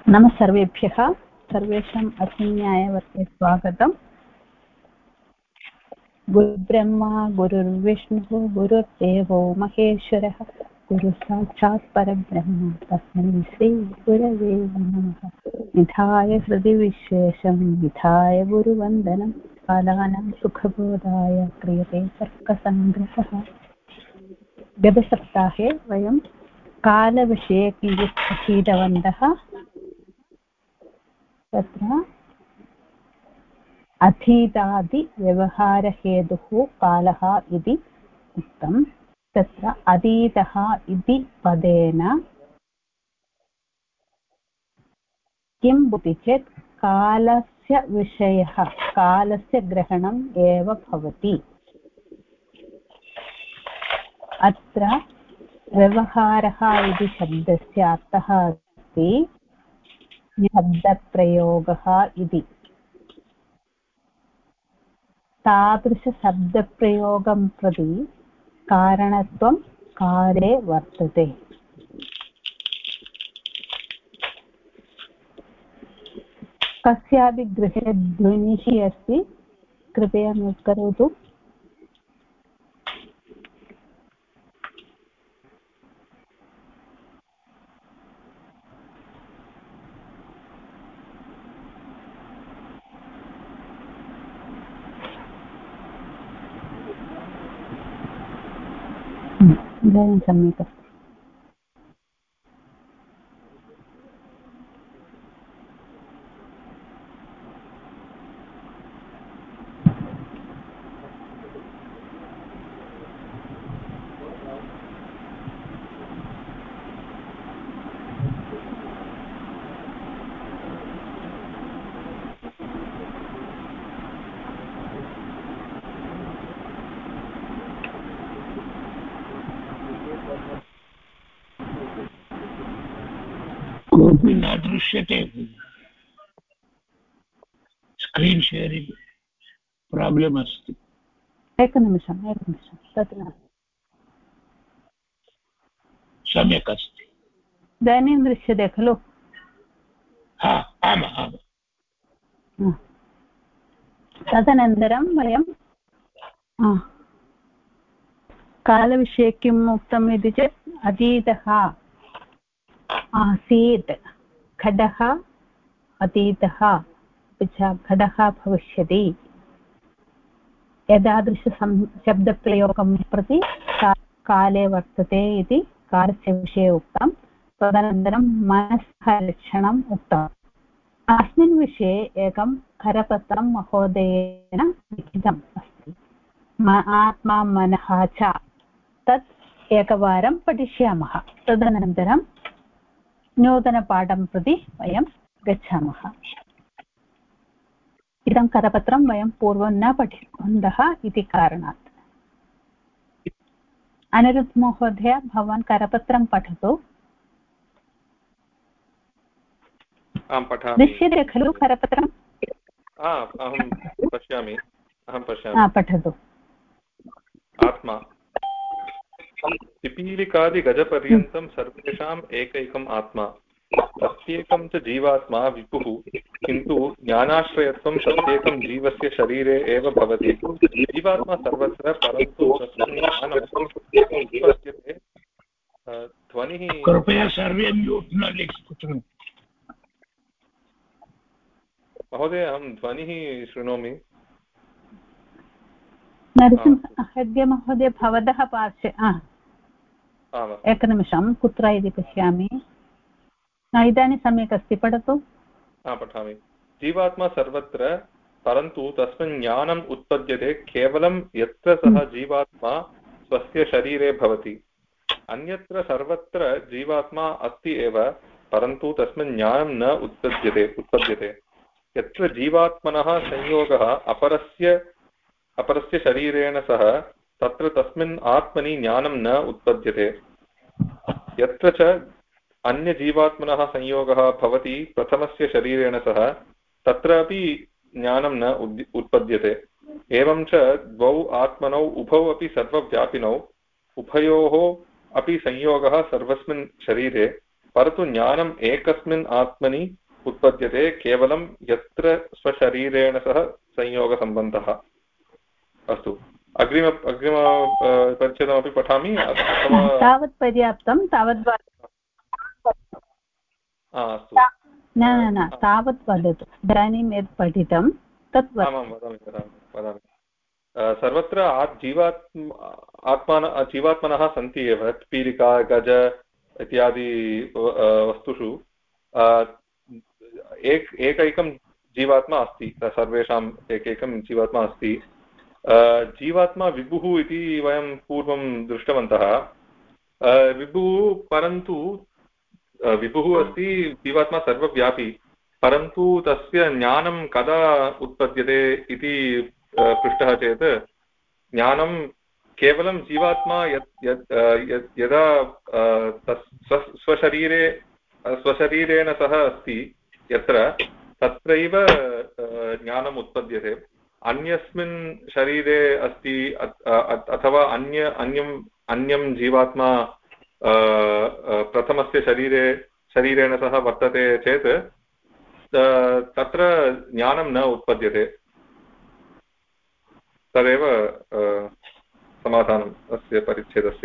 नमः सर्वेभ्यः सर्वेषाम् अस्मिन्न्यायवर्गे स्वागतम्। गुरुब्रह्मा गुरुर्विष्णुः गुरुर्देवो महेश्वरः गुरुसाक्षात् परब्रह्म तस्मै श्री गुरवे नमः। निधाय हृदि विश्वेशं विधाय गुरुवन्दनं कालानां सुखबोधाय क्रियते तर्कसङ्ग्रहः। गतसप्ताहे वयं कालविषये किञ्चित् पठितवन्तः। तत्र अधीतादिव्यवहारहेतुः कालः इति उक्तं। तत्र अधीतः इति पदेन किं भवति चेत् कालस्य विषयः कालस्य ग्रहणम् एव भवति। अत्र व्यवहारः इति शब्दस्य अर्थः अस्ति शब्दप्रयोगः इति। तादृशशब्दप्रयोगं प्रति कारणत्वं काले वर्तते। कस्यापि गृहे ध्वनिः अस्ति, कृपया म्यूट् करोतु। इदानीं सम्यक् अस्ति। कोऽपि न दृश्यते। स्क्रीन् शेरिङ्ग् प्राब्लम् अस्ति। एकनिमिषं तत्र सम्यक् अस्ति। इदानीं दृश्यते खलु? आम्। तदनन्तरं वयं कालविषये किम् उक्तम् इति चेत् अतीतः आसीत्, घटः अतीतः अपि च घटः भविष्यति। एतादृशशब्दप्रयोगं प्रति काले वर्तते इति कालस्य विषये उक्तं। तदनन्तरं मनसः लक्षणम् उक्तम्। अस्मिन् विषये एकं करपत्रं महोदयेन लिखितम् अस्ति। आत्मा मनः च, तत् एकवारं पठिष्यामः। तदनन्तरं नूतनपाठं प्रति वयं गच्छामः। इदं करपत्रं वयं पूर्वं न पठितवन्तः इति कारणात्। अनिरुद्ध महोदय, भवान् करपत्रं पठतु। आं पठामि। दृश्यते खलु करपत्रम्? अहं पश्यामि। पठतु। आत्मा पिपीलिकादिगजपर्यन्तं सर्वेषाम् एकैकम् आत्मा, प्रत्येकं च जीवात्मा विपुः, किन्तु ज्ञानाश्रयत्वं प्रत्येकं जीवस्य शरीरे एव भवति। जीवात्मा सर्वत्र, परन्तु तस्मिन् ज्ञानं उत्पद्यते। ध्वनिः कृपया सर्वे म्यूट् न लिखतु महोदय, अहं ध्वनिः शृणोमि। नरसिंह महोदय, भवतः पार्श्वे एकनिमिषं, कुत्र इति पश्यामि। इदानीं सम्यक् अस्ति, पठतु। पठामि। जीवात्मा सर्वत्र, परन्तु तस्मिन् ज्ञानम् उत्पद्यते केवलं यत्र सः जीवात्मा स्वस्य शरीरे भवति। अन्यत्र सर्वत्र जीवात्मा अस्ति एव, परन्तु तस्मिन् ज्ञानं न उत्पद्यते। यत्र जीवात्मनः संयोगः अपरस्य शरीरेण सह, तत्र तस्मिन् आत्मनि ज्ञानं न उत्पद्यते। यत्र च अन्यजीवात्मनः संयोगः भवति प्रथमस्य शरीरेण सह, तत्रापि ज्ञानं न उत्पद्यते। एवं च द्वौ आत्मनौ उभौ अपि सर्वव्यापिनौ, उभयोः अपि संयोगः सर्वस्मिन् शरीरे, परन्तु ज्ञानम् एकस्मिन् आत्मनि उत्पद्यते केवलं यत्र स्वशरीरेण सह संयोगसम्बन्धः। अस्तु, अग्रिम परिच्छेदमपि पठामि अथवा तावत् पर्याप्तं? तावत् अस्तु, न तावत् वदतु। इदानीं यत् पठितं तत् आमां वदामि। सर्वत्र जीवात्मनः सन्ति एव। पीलिका, गज इत्यादि वस्तुषु एकैकं जीवात्मा अस्ति। सर्वेषाम् एकैकं जीवात्मा अस्ति। जीवात्मा विभुः इति वयं पूर्वं दृष्टवन्तः। विभुः, परन्तु विभुः अस्ति, जीवात्मा सर्वव्यापी, परन्तु तस्य ज्ञानं कदा उत्पद्यते इति पृष्टः चेत् ज्ञानं केवलं जीवात्मा यदा स्वशरीरेण सह अस्ति यत्र, तत्रैव ज्ञानम् उत्पद्यते। अन्यस्मिन् शरीरे अस्ति अथवा अन्यं जीवात्मा प्रथमस्य शरीरेण सह वर्तते चेत् तत्र ज्ञानं न उत्पद्यते। तदेव समाधानम् अस्य परिच्छेदस्य।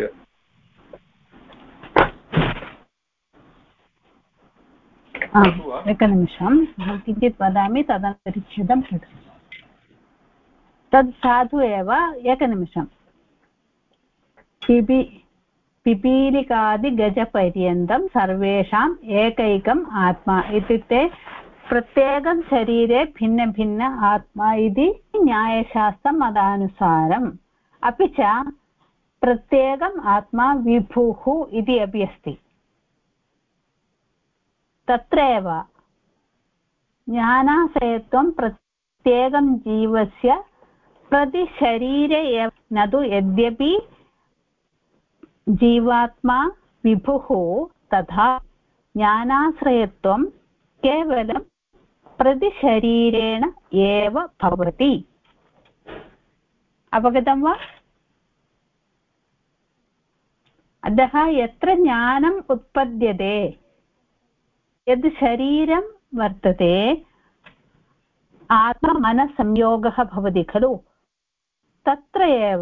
एकनिमिषं किञ्चित् वदामि, तदनन्तरं परिच्छेदं पठामि। तद् साधु एव। एकनिमिषं। पिपीलिकादिगजपर्यन्तं सर्वेषाम् एकैकम् आत्मा इत्युक्ते प्रत्येकं शरीरे भिन्न आत्मा इति न्यायशास्त्रमतानुसारम्। अपि च प्रत्येकम् आत्मा विभुः इति अपि अस्ति। तत्र एव ज्ञानाश्रयत्वं प्रत्येकं जीवस्य प्रतिशरीरे एव न तु, यद्यपि जीवात्मा विभुः तथा ज्ञानाश्रयत्वं केवलं प्रतिशरीरेण एव भवति। अवगतं वा? अतः यत्र ज्ञानम् उत्पद्यते, यद् शरीरं वर्तते, आत्मा-मनसंयोगः भवति खलु, तत्र एव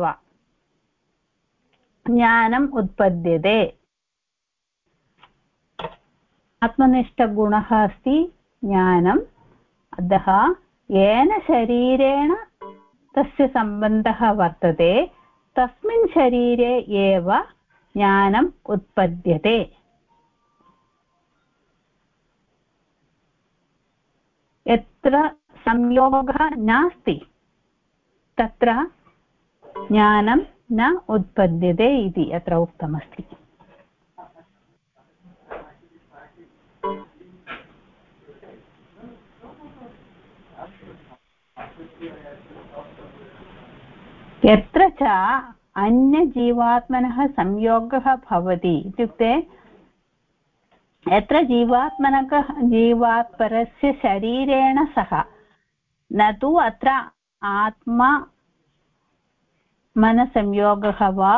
ज्ञानम् उत्पद्यते। आत्मनिष्ठगुणः अस्ति ज्ञानम्। अतः येन शरीरेण तस्य सम्बन्धः वर्तते, तस्मिन् शरीरे एव ज्ञानम् उत्पद्यते। यत्र संयोगः नास्ति तत्र ज्ञानं न उत्पद्यते इति अत्र उक्तमस्ति। यत्र च अन्यजीवात्मनः संयोगः भवति, इत्युक्ते यत्र जीवात्परस्य शरीरेण सह, न तु अत्र आत्मा मनसंयोगः वा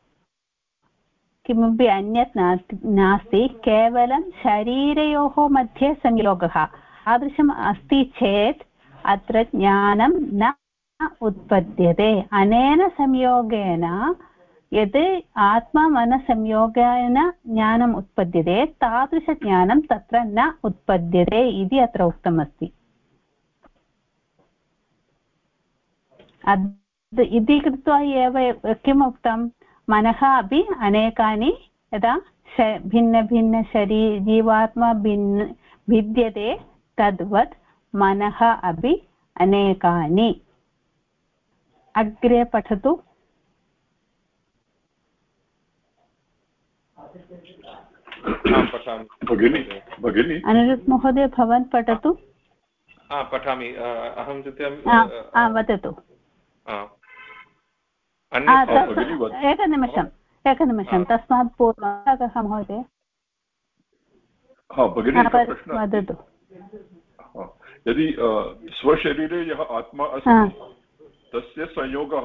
किमपि अन्यत् नास्ति, केवलं शरीरयोः मध्ये संयोगः तादृशम् अस्ति चेत् अत्र ज्ञानं न उत्पद्यते। अनेन संयोगेन यत् आत्मा-मनसंयोगेन ज्ञानम् उत्पद्यते, तादृशज्ञानं तत्र न उत्पद्यते इति अत्र उक्तमस्ति। इति कृत्वा एव किम् उक्तं? मनः अपि अनेकानि, यदा भिन्न जीवात्मा भिद्यते तद्वत् मनः अपि अनेकानि। अग्रे पठतु। अनिरुद्ध महोदय, भवान् पठतु। पठामि। अहं चिन्तयामि। वदतु। एकनिमिषं तस्मात् पूर्वं महोदय वदतु। यदि स्वशरीरे यः आत्मा अस्ति तस्य संयोगः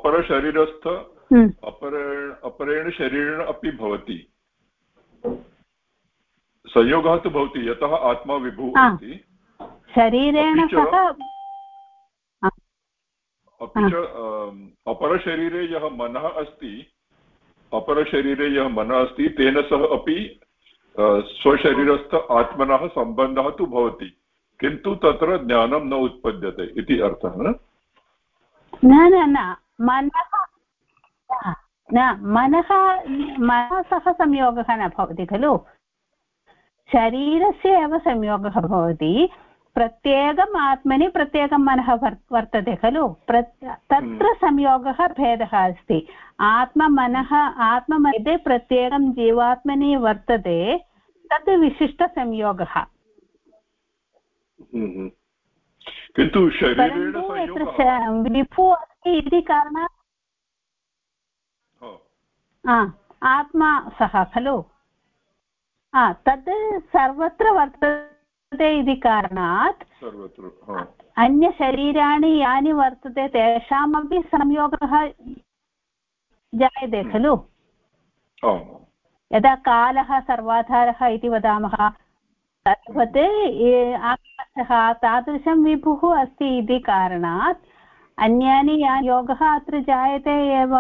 अपरशरीरस्थ अपरेण शरीरेण अपि भवति। संयोगः तु भवति यतः आत्मा विभुः अस्ति शरीरेण सह अपि च अपरशरीरे यः मनः अस्ति अपरशरीरे यः मनः अस्ति तेन सह अपि स्वशरीरस्थ आत्मनः सम्बन्धः तु भवति किन्तु तत्र ज्ञानं न उत्पद्यते इति अर्थः न मनः सह संयोगः न भवति खलु शरीरस्य एव संयोगः भवति प्रत्येकम् आत्मनि प्रत्येकं मनः वर्तते खलु तत्र संयोगः भेदः अस्ति आत्ममध्ये प्रत्येकं जीवात्मनि वर्तते तद् विशिष्टसंयोगः किन्तु शरीरेण विभुः अस्ति इति कारणात् आत्मा सः खलु तद् सर्वत्र वर्तते इति कारणात् अन्यशरीराणि यानि वर्तते तेषामपि संयोगः जायते खलु यदा कालः सर्वाधारः इति वदामः तद्वत् आकाशः तादृशं विभुः अस्ति इति कारणात् अन्यानि योगः अत्र जायते एव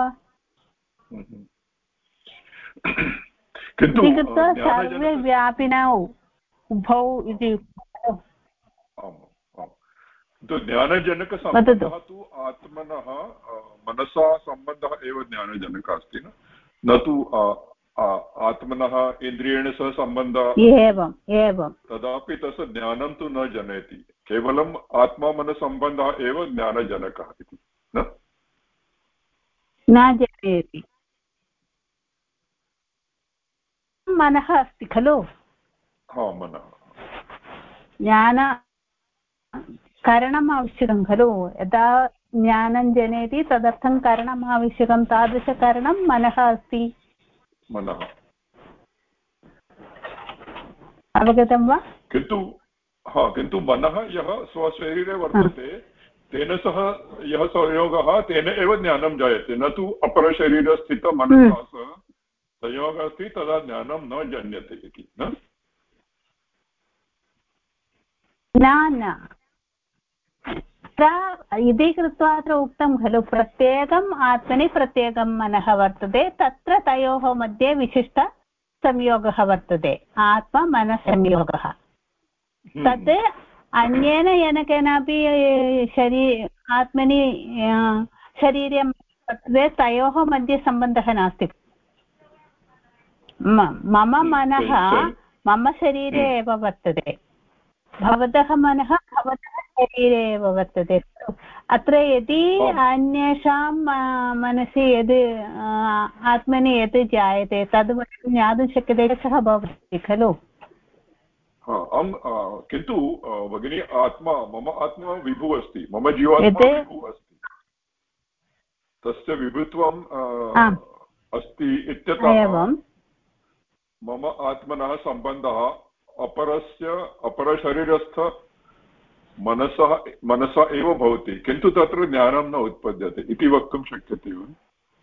किन्तु सर्वे व्यापिनौ उभौ इति ज्ञानजनकसम्बन्धः तु आत्मनः मनसा सम्बन्धः एव ज्ञानजनकः अस्ति न तु आत्मनः इन्द्रियेण सह सम्बन्धः एवं तदापि तस्य ज्ञानं तु न जनयति केवलम् आत्मा-मनसम्बन्धः एव ज्ञानजनकः इति न जनयति मनः अस्ति खलु मनः ज्ञान करणम् आवश्यकं खलु यदा ज्ञानं जनयति तदर्थं करणम् आवश्यकं तादृशकरणं मनः अस्ति अवगतं वा किन्तु मनः यः स्वशरीरे वर्तते तेन सह यः संयोगः तेन एव ज्ञानं जायते न तु अपरशरीरस्थितमनसा सह संयोगः अस्ति तदा ज्ञानं न जन्यते इति न इति कृत्वा अत्र उक्तं खलु प्रत्येकम् आत्मनि प्रत्येकं मनः वर्तते तत्र तयोः मध्ये विशिष्टसंयोगः वर्तते आत्मा-मनसंयोगः तत् अन्येन येन केनापि आत्मनि शरीरे वर्तते तयोः मध्ये सम्बन्धः नास्ति मम मनः मम शरीरे एव वर्तते भवतः मनः भवतः शरीरे एव वर्तते अत्र यदि अन्येषां मनसि यद् आत्मनि यत् जायते तद् वयं ज्ञातुं शक्यते सः भवति खलु किन्तु भगिनी मम आत्मा विभुः अस्ति मम जीवात्मा विभुः अस्ति तस्य विभुत्वम् अस्ति इत्यतः मम आत्मनः सम्बन्धः अपरशरीरस्थ मनसा एव भवति किन्तु तत्र ज्ञानं न उत्पद्यते इति वक्तुं शक्यते वा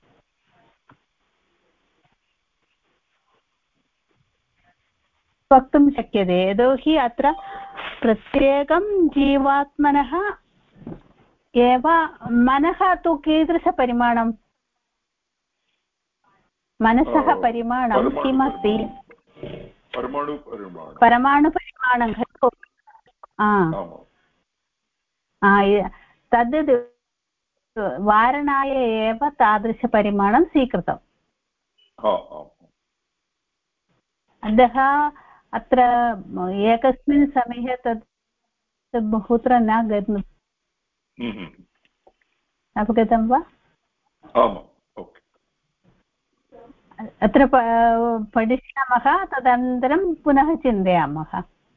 वक्तुं शक्यते यतोहि अत्र प्रत्येकं जीवात्मनः एव मनः तु कीदृशपरिमाणं मनसः परिमाणं किमस्ति परमाणुपरिमाणं खलु तद् वारणाय एव तादृशपरिमाणं स्वीकृतम् अतः अत्र एकस्मिन् समये तत् बहुत्र न गतम् अवगतं वा अत्र पठिष्यामः तदनन्तरं पुनः चिन्तयामः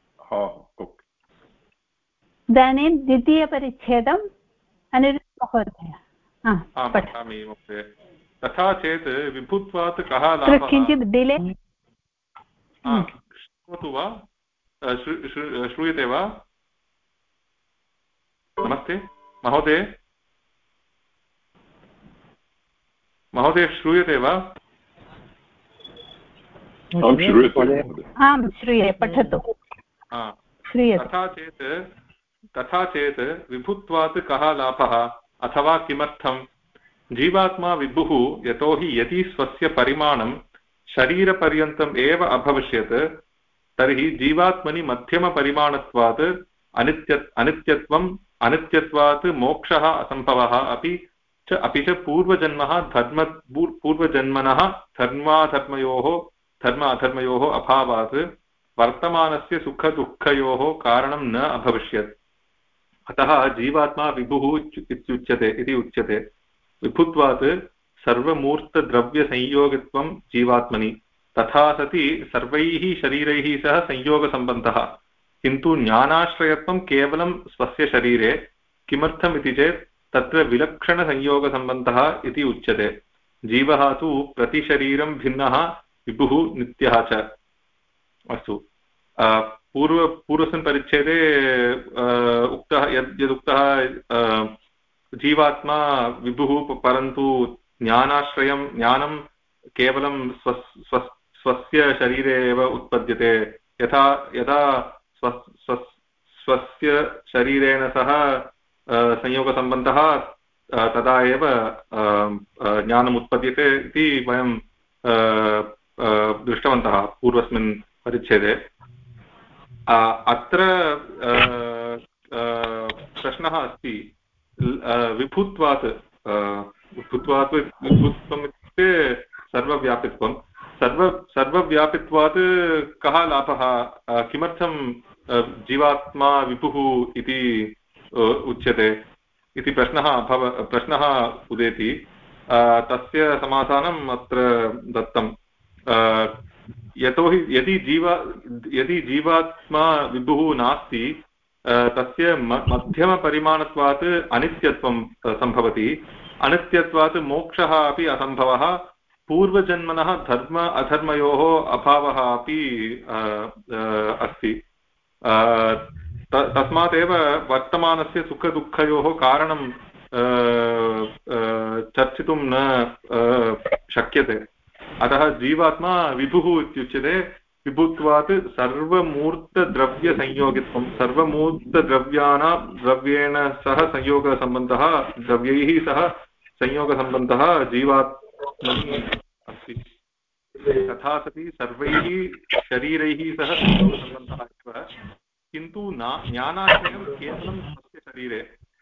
इदानीं द्वितीयपरिच्छेदम् अनिरुद्धमहोदय तथा चेत् विभुत्वात् कः लाभः किञ्चित् डिले श्रुणोतु वा श्रूयते वा नमस्ते महोदय श्रूयते वा आं श्रूयते पठतु तथा चेत् विभुत्वात् कः लाभः अथवा किमर्थं जीवात्मा विभुः यतोहि यदि स्वस्य परिमाणं शरीरपर्यन्तम् एव अभविष्यत् तर्हि जीवात्मनि मध्यमपरिमाणत्वात् अनित्यत्वात् मोक्षः असम्भवः अपि च पूर्वजन्मनः धर्म अधर्मयोः अभावात् वर्तमानस्य सुखदुःखयोः कारणं न अभविष्यत्। अतः जीवात्मा विभुः इति उच्यते। विभुत्वात् सर्वमूर्तद्रव्यसंयोगित्वं जीवात्मनि, तथा सति सर्वैः शरीरैः सह संयोगसम्बन्धः, किन्तु ज्ञानाश्रयत्वं केवलं स्वस्य शरीरे। किमर्थम् इति चेत् तत्र विलक्षणसंयोगसम्बन्धः इति उच्यते। जीवः तु प्रतिशरीरं भिन्नः, विभुः नित्यः च। अस्तु, पूर्वस्मिन् परिच्छेदे उक्तः यदुक्तः जीवात्मा विभुः, परन्तु ज्ञानं केवलं स्वस्य शरीरे एव उत्पद्यते। यदा स्वस्य शरीरेण सह संयोगसम्बन्धः तदा एव ज्ञानम् उत्पद्यते इति वयं दृष्टवन्तः पूर्वस्मिन् परिच्छेदे। अत्र प्रश्नः अस्ति, विभुत्वात् विभुत्वम् इत्युक्ते सर्वव्यापित्वात् कः लाभः, किमर्थं जीवात्मा विभुः इति उच्यते इति प्रश्नः उदेति। तस्य समाधानम् अत्र दत्तं। यतोहि यदि जीवात्मा विभुः नास्ति, तस्य मध्यमपरिमाणत्वात् अनित्यत्वं सम्भवति। अनित्यत्वात् मोक्षः अपि असम्भवः। पूर्वजन्मनः धर्म अधर्मयोः अभावः अपि अस्ति। तस्मात् एव वर्तमानस्य सुखदुःखयोः कारणं चर्चितुं न शक्यते। अतः जीवात्मा विभुः इत्युच्यते। विभुत्वात् सर्वमूर्तद्रव्यसंयोगित्वं, द्रव्येण सह संयोगसम्बन्धः, द्रव्यैः सह संयोगसम्बन्धः जीवात्मनि अस्ति। तथा सति सर्वैः शरीरैः सह संयोगसम्बन्धः एव, किन्तु ज्ञानाश्रयं केवलं स्वस्य शरीरे।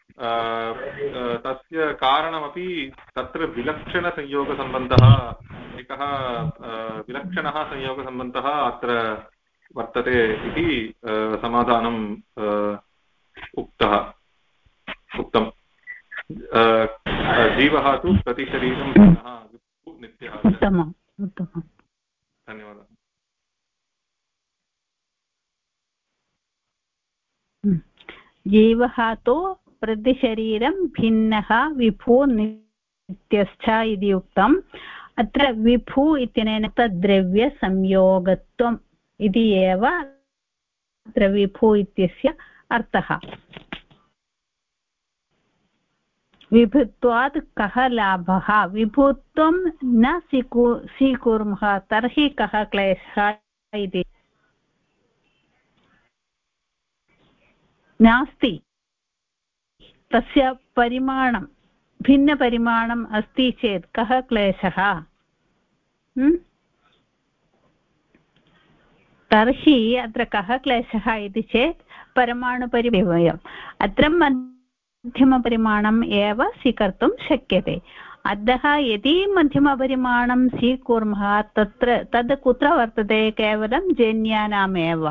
तस्य कारणमपि तत्र विलक्षणसंयोगसम्बन्धः, एकः विलक्षणः संयोगसम्बन्धः अत्र वर्तते इति समाधानं उक्तं। जीवः तु प्रतिशरीरं भिन्नः, नित्यः। उत्तमम्। धन्यवादः। जीवः तु प्रतिशरीरं भिन्नः, विभु नित्यश्च इति उक्तम्। अत्र विभु इत्यनेन द्रव्यसंयोगत्वम् इति एव अत्र विभु इत्यस्य अर्थः। विभुत्वात् कः लाभः, विभुत्वं न स्वीकुर्मः तर्हि कः क्लेशः इति नास्ति। तस्य परिमाणं भिन्नपरिमाणम् अस्ति चेत् कः क्लेशः? तर्हि अत्र कः क्लेशः इति चेत् परमाणुपरिमेयम्, अत्र मध्यमपरिमाणम् एव स्वीकर्तुं शक्यते। अतः यदि मध्यमपरिमाणं स्वीकुर्मः तद् कुत्र वर्तते? केवलं जन्यानामेव।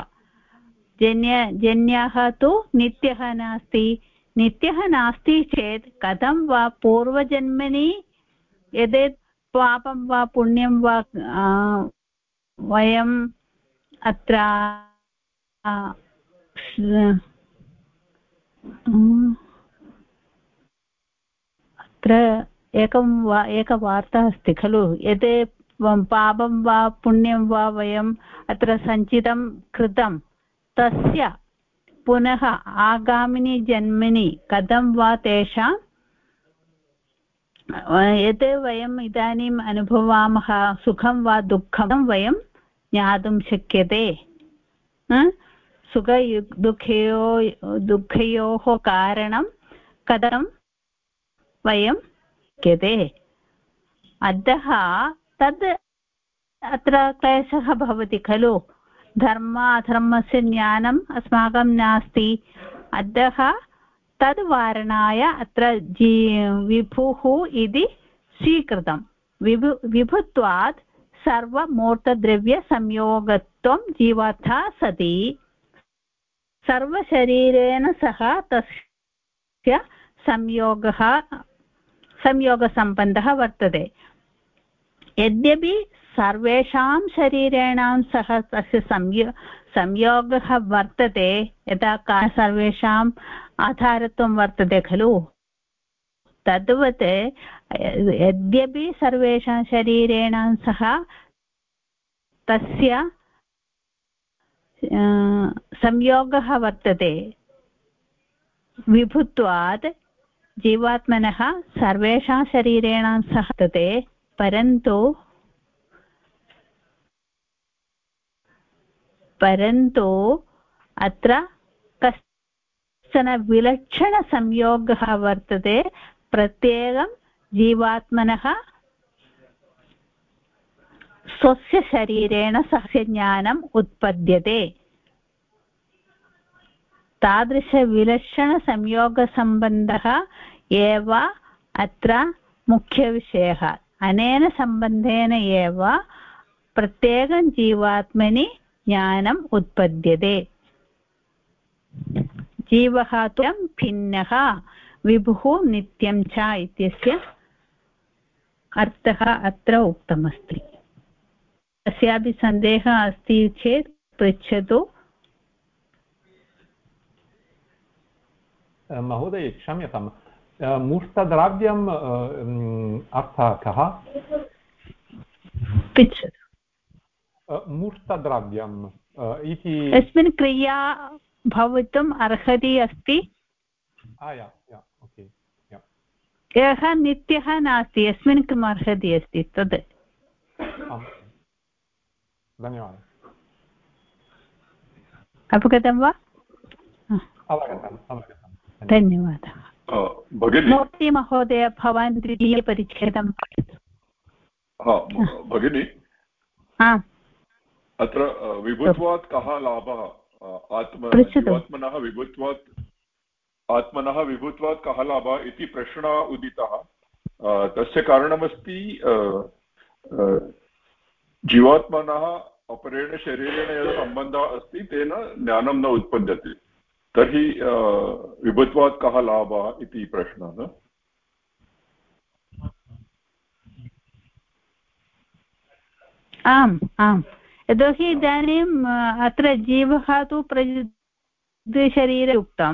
जन्यः तु नित्यः नास्ति। नित्यः नास्ति चेत् कथं वा पूर्वजन्मनि यद् पापं वा पुण्यं वा वयम् अत्र एकवार्ता अस्ति खलु, यद् पापं वा पुण्यं वा वयम् अत्र सञ्चितं कृतं, तस्य पुनः आगामिनि जन्मनि कथं वा तेषां यत् वयम् इदानीम् अनुभवामः सुखं वा दुःखं वयं ज्ञातुं शक्यते दुःखयोः कारणं कथं वयं शक्यते अतः तद् अत्र क्लेशः भवति खलु धर्म अधर्मस्य ज्ञानम् अस्माकं नास्ति अतः तद् वारणाय अत्र विभुः इति स्वीकृतं विभुत्वात् सर्वमूर्तद्रव्यसंयोगत्वं जीवात्था सति सर्वशरीरेण सह तस्य संयोगसम्बन्धः वर्तते यद्यपि सर्वेषां शरीरेणां सह तस्य संयोगः वर्तते यदा सर्वेषाम् आधारत्वं वर्तते खलु तद्वत् यद्यपि सर्वेषां शरीरेणां सह तस्य संयोगः वर्तते विभुत्वात् जीवात्मनः सर्वेषां शरीरेणां सह वर्तते परन्तु अत्र कश्चन विलक्षणसंयोगः वर्तते प्रत्येकं जीवात्मनः स्वस्य शरीरेण सह ज्ञानम् उत्पद्यते तादृशविलक्षणसंयोगसम्बन्धः एव अत्र मुख्यविषयः अनेन सम्बन्धेन एव प्रत्येकं जीवात्मनि ज्ञानम् उत्पद्यते जीवः तु भिन्नः विभुः नित्यं च इत्यस्य अर्थः अत्र उक्तमस्ति कस्यापि सन्देहः अस्ति चेत् पृच्छतु महोदय क्षम्यतां मूर्तद्रव्यम् अर्थः कः पृच्छतु मूर्तद्रव्यम् इति यस्मिन् क्रिया भवितुम् अर्हति अस्ति यः नित्यः नास्ति यस्मिन् किम् अर्हति अस्ति तद् धन्यवादः अवगतं वा धन्यवादः मूर्ति महोदय भवान् द्वितीयपरिच्छेदं भगिनी अत्र विभुत्वात् कः लाभः आत्मनः विभुत्वात् कः लाभः इति प्रश्नः उदितः तस्य कारणमस्ति जीवात्मनः अपरेण शरीरेण यः सम्बन्धः अस्ति तेन ज्ञानं न उत्पद्यते तर्हि विभुत्वात् कः लाभः इति प्रश्नः आम् आम् यतोहि इदानीम् अत्र जीवः तु शरीरयुक्तम्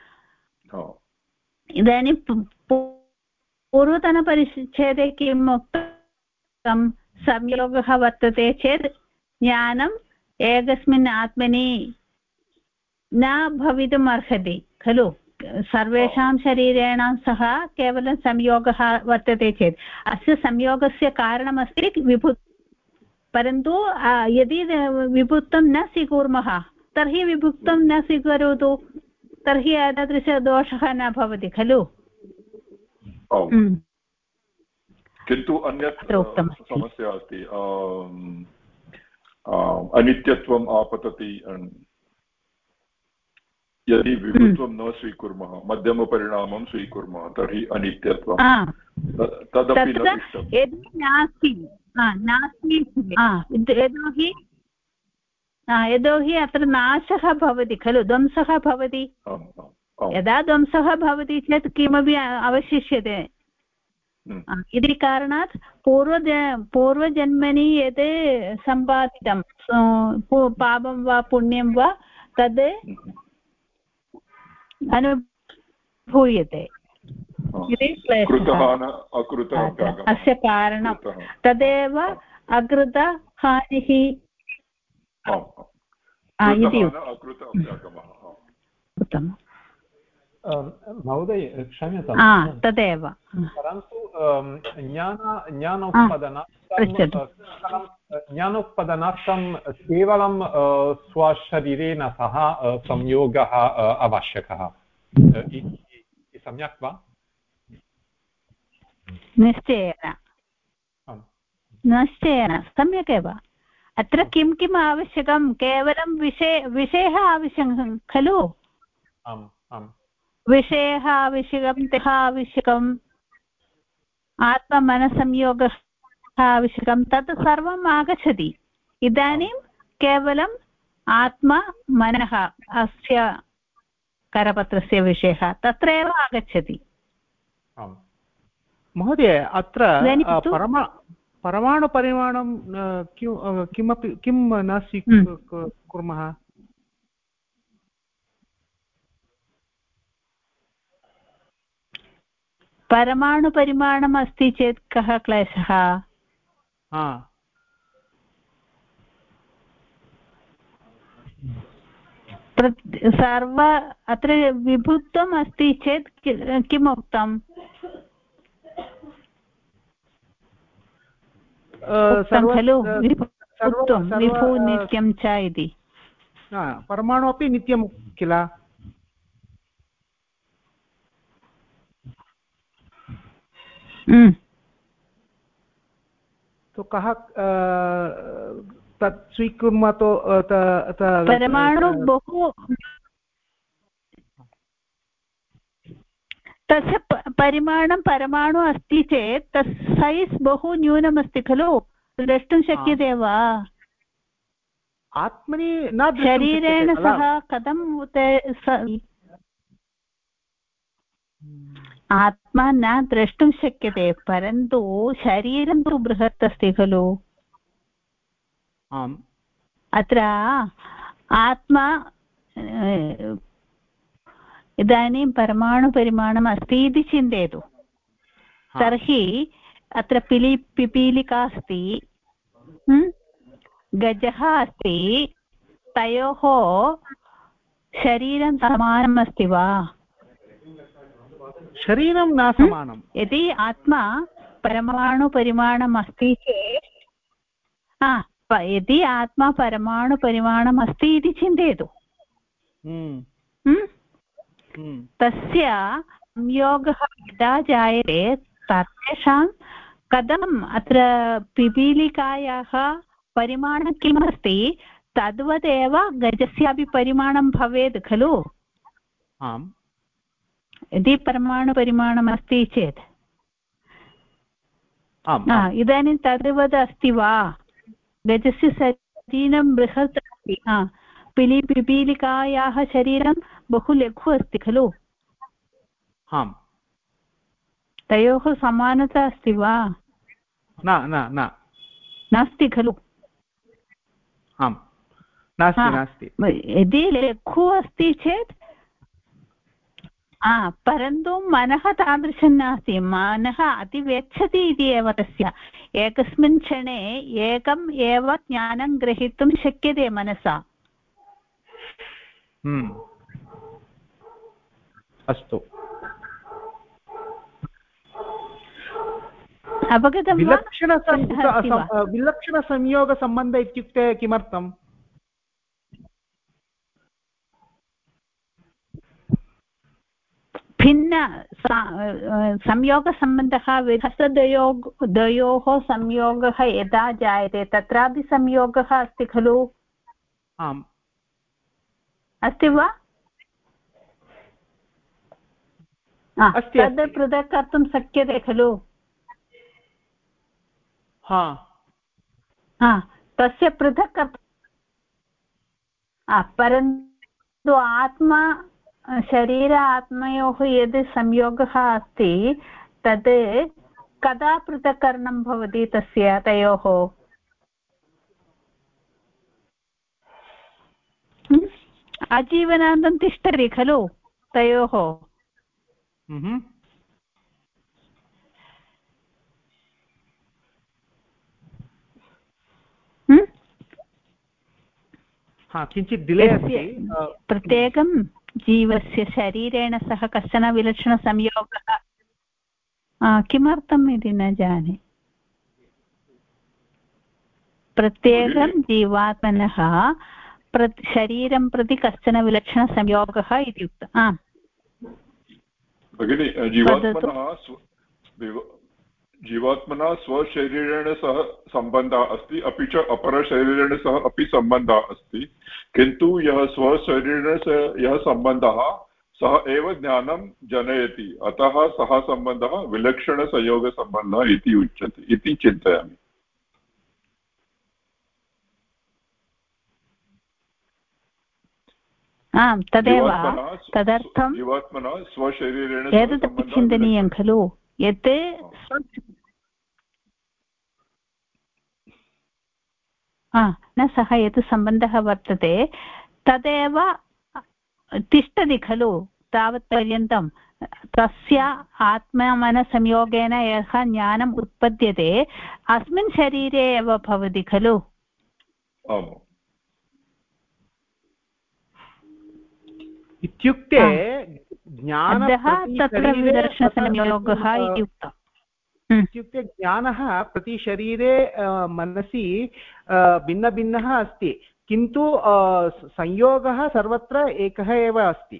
इदानीं पूर्वतनपरिच्छेदे किम् उक्तं संयोगः वर्तते चेत् ज्ञानम् एकस्मिन् आत्मनि न भवितुम् अर्हति खलु सर्वेषां शरीरेणां सह केवलं संयोगः वर्तते चेत् अस्य संयोगस्य कारणमस्ति विभु परन्तु यदि विभुत्वं न स्वीकुर्मः तर्हि विभुक्तं न स्वीकरोतु तर्हि एतादृशदोषः न भवति खलु किन्तु अन्यत् समस्या अस्ति अनित्यत्वम् आपतति यदि विभुत्वं न स्वीकुर्मः मध्यमपरिणामं स्वीकुर्मः तर्हि अनित्यत्वं तदपि न नास्ति यतोहि अत्र नाशः भवति खलु ध्वंसः भवति यदा ध्वंसः भवति चेत् किमपि अवशिष्यते इति कारणात् पूर्वजन्मनि यत् सम्पादितं पापं वा पुण्यं वा तद् अनुभूयते इति अस्य कारणं तदेव अकृतहानिः इति उत्तमम् महोदय क्षम्यतां तदेव परन्तु ज्ञानोत्पादनार्थं केवलं स्वशरीरेण सह संयोगः आवश्यकः सम्यक् वा निश्चयेन सम्यक् एव अत्र किं किम् आवश्यकं केवलं विषयः आवश्यकं खलु विषयः आवश्यकं तः आवश्यकम् आत्ममनसंयोगः आवश्यकं तत् सर्वम् आगच्छति इदानीं केवलम् आत्मा मनः अस्य करपत्रस्य विषयः तत्रैव आगच्छति महोदय अत्र परमाणुपरिमाणं किमपि किं न स्वीकुर्मः परमाणुपरिमाणम् अस्ति चेत् कः क्लेशः सर्व अत्र विभुत्वम् अस्ति चेत् किम् उक्तम् खलु विभु नित्यं च इति परमाणु अपि नित्यं किल तो कः तत् स्वीकुर्मः तो परमाणु बहु तस्य परिमाणं परमाणु अस्ति चेत् तस्य सैज़् बहु न्यूनमस्ति खलु द्रष्टुं शक्यते वा आत्मनि न शरीरेण सह कथं आत्मा न द्रष्टुं शक्यते परन्तु शरीरं तु बृहत् अस्ति खलु अत्र आत्मा इदानीं परमाणुपरिमाणम् अस्ति इति चिन्तयतु तर्हि अत्र पिपीलिका अस्ति गजः अस्ति तयोः शरीरं समानम् अस्ति वा शरीरं न समानं यदि आत्मा परमाणुपरिमाणम् अस्ति चेत् यदि आत्मा परमाणुपरिमाणम् अस्ति इति चिन्तयतु तस्य संयोगः यदा जायते तेषां कथम् अत्र पिपीलिकायाः परिमाणं किमस्ति तद्वदेव गजस्यापि परिमाणं भवेत् खलु यदि परमाणुपरिमाणम् अस्ति चेत् इदानीं तद्वद् अस्ति वा गजस्य शरीरं बृहत् अस्ति पिपीलिकायाः शरीरं बहु लघु अस्ति खलु तयोः समानता अस्ति वा नास्ति खलु नास्ति यदि लघु अस्ति चेत् परन्तु मनः तादृशं नास्ति मनः अतिवेच्छति इति एव तस्य एकस्मिन् क्षणे एकम् एव ज्ञानं ग्रहीतुं शक्यते मनसा अस्तु अवगतं विलक्षणसंयोगसम्बन्ध इत्युक्ते किमर्थम् भिन्न संयोगसम्बन्धः विहसद्वयोः संयोगः यदा जायते तत्रापि संयोगः अस्ति खलु अस्ति वा तद् पृथक् कर्तुं शक्यते खलु तस्य पृथक् परन्तु आत्मा शरीर आत्मयोः यद् संयोगः अस्ति तद् कदा पृथक्करणं भवति तस्य तयोः आजीवनान्तं तिष्ठति खलु तयोः किञ्चित् डिले अस्ति प्रत्येकं जीवस्य शरीरेण सह कश्चन विलक्षणसंयोगः किमर्थम् इति न जाने प्रत्येकं जीवात्मनः शरीरं प्रति कश्चन विलक्षणसंयोगः इति उक्तम् भगिनी जीवात्मना स्वशरीरेण सह सम्बन्धः अस्ति अपि च अपरशरीरेण सह अपि सम्बन्धः अस्ति किन्तु यः स्वशरीरेण सह यः सम्बन्धः सः एव ज्ञानं जनयति अतः सः सम्बन्धः विलक्षणसंयोगसम्बन्धः इति उच्यते इति चिन्तयामि आम् तदेव तदर्थं जीवात्मना स्वशरीरेण एतदपि चिन्तनीयं खलु यत् न सः यत् सम्बन्धः वर्तते तदेव तिष्ठति खलु तावत्पर्यन्तं तस्य आत्ममनसंयोगेन यः ज्ञानम् उत्पद्यते अस्मिन् शरीरे एव भवति खलु इत्युक्ते ज्ञानः तत्र विलक्षणसंयोगः इति उक्तम् इत्युक्ते ज्ञानः प्रतिशरीरे मनसि भिन्नभिन्नः अस्ति किन्तु संयोगः सर्वत्र एकः एव अस्ति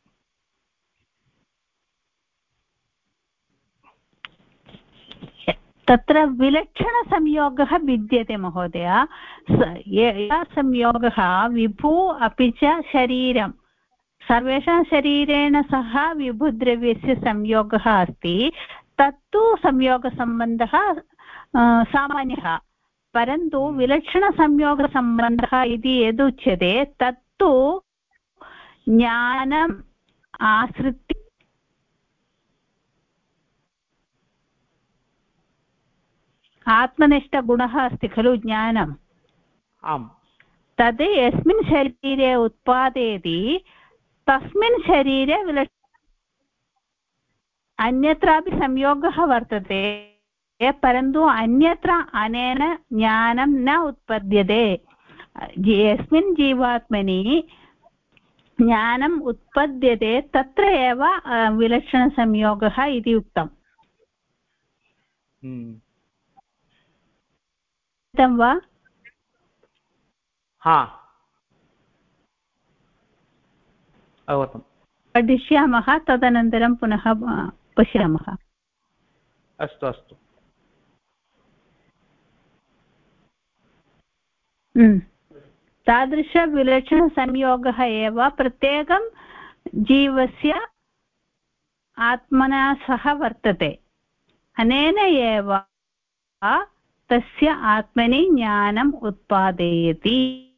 तत्र विलक्षणसंयोगः विद्यते महोदय यः संयोगः विभू अपि च शरीरं सर्वेषां शरीरेण सह विभुद्रव्यस्य संयोगः अस्ति तत्तु संयोगसम्बन्धः सामान्यः परन्तु विलक्षणसंयोगसम्बन्धः इति यदुच्यते तत्तु ज्ञानम् आश्रित्य आत्मनिष्ठगुणः अस्ति खलु ज्ञानम् आम् तद् यस्मिन् शरीरे उत्पादयति तस्मिन् शरीरे अन्यत्रापि संयोगः वर्तते परन्तु अन्यत्र अनेन ज्ञानं न उत्पद्यते यस्मिन् जीवात्मनि ज्ञानम् उत्पद्यते तत्र एव विलक्षणसंयोगः इति उक्तम् वा अवगतम् पठिष्यामः तदनन्तरं पुनः पश्यामः अस्तु अस्तु तादृशविलक्षणसंयोगः एव प्रत्येकं जीवस्य आत्मना सह वर्तते अनेन एव तस्य आत्मनि ज्ञानम् उत्पादयति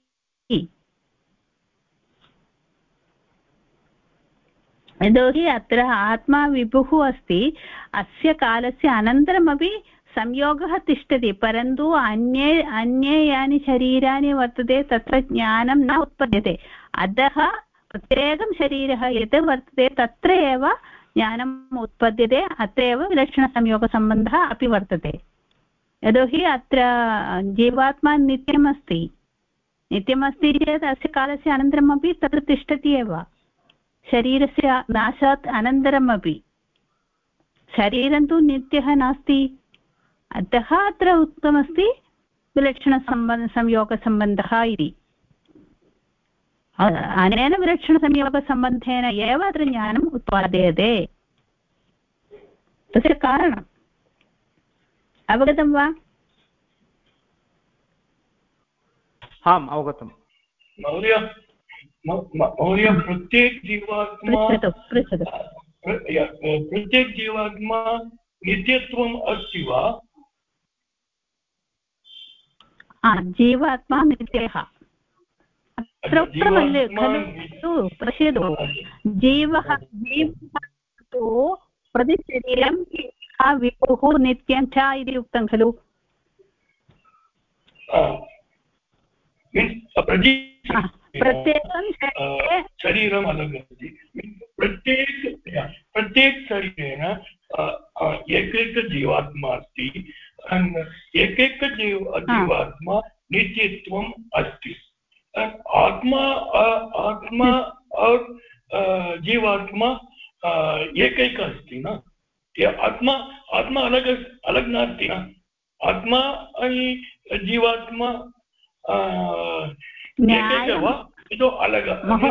यतोहि अत्र आत्मा विभुः अस्ति अस्य कालस्य अनन्तरमपि संयोगः तिष्ठति परन्तु अन्ये यानि शरीराणि वर्तते तत्र ज्ञानं न उत्पद्यते अतः प्रत्येकं शरीरः यत् वर्तते तत्र एव ज्ञानम् उत्पद्यते अत्र एव विलक्षणसंयोगसम्बन्धः अपि वर्तते यतोहि अत्र जीवात्मा नित्यमस्ति चेत् अस्य कालस्य अनन्तरमपि तत्र तिष्ठति एव शरीरस्य नाशात् अनन्तरमपि शरीरं तु नित्यः नास्ति अतः अत्र उक्तमस्ति विलक्षणसंयोगसम्बन्धः इति अनेन विलक्षणसंयोगसम्बन्धेन एव अत्र ज्ञानम् उत्पाद्यते तस्य कारणम् अवगतं वा आम् अवगतम् महोदय प्रत्येक जीवात्मा नित्यत्वम् अस्ति वा जीवात्मा नित्यः खलु पश्यतु जीवः तु प्रतिशरीरं विभुः नित्यं च इति उक्तं खलु प्रत्येकं शरीरम् अलग अस्ति प्रत्येक शरीरेण एकैक जीवात्मा अस्ति एकैक जीवात्मा नित्यत्वम् अस्ति आत्मा और जीवात्मा एकैक अस्ति न आत्मा आत्मा अलग अलग नास्ति न आत्मा जीवात्मा एकैक वा इतो अलग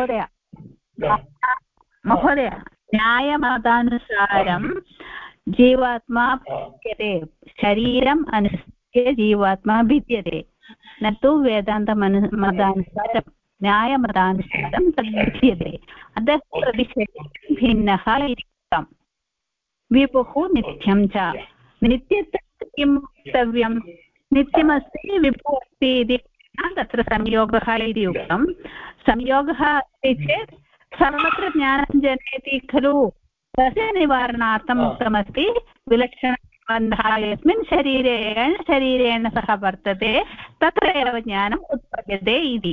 महोदय न्यायमतानुसारं जीवात्मा भिद्यते शरीरम् अनुसृत्य जीवात्मा भिद्यते न तु वेदान्तमतानुसारं न्यायमतानुसारं तद् भिद्यते अतः प्रतिशरीरं भिन्नः इति उक्तं विभुः नित्यं च नित्यत्वं किं वक्तव्यं नित्यमस्ति विभुः अस्ति इति तत्र संयोगः इति उक्तं संयोगः अस्ति चेत् सर्वत्र ज्ञानं जनयति खलु तस्य निवारणार्थम् उक्तमस्ति विलक्षणसम्बन्धः यस्मिन् शरीरेण सह वर्तते तत्र एव ज्ञानम् उत्पद्यते इति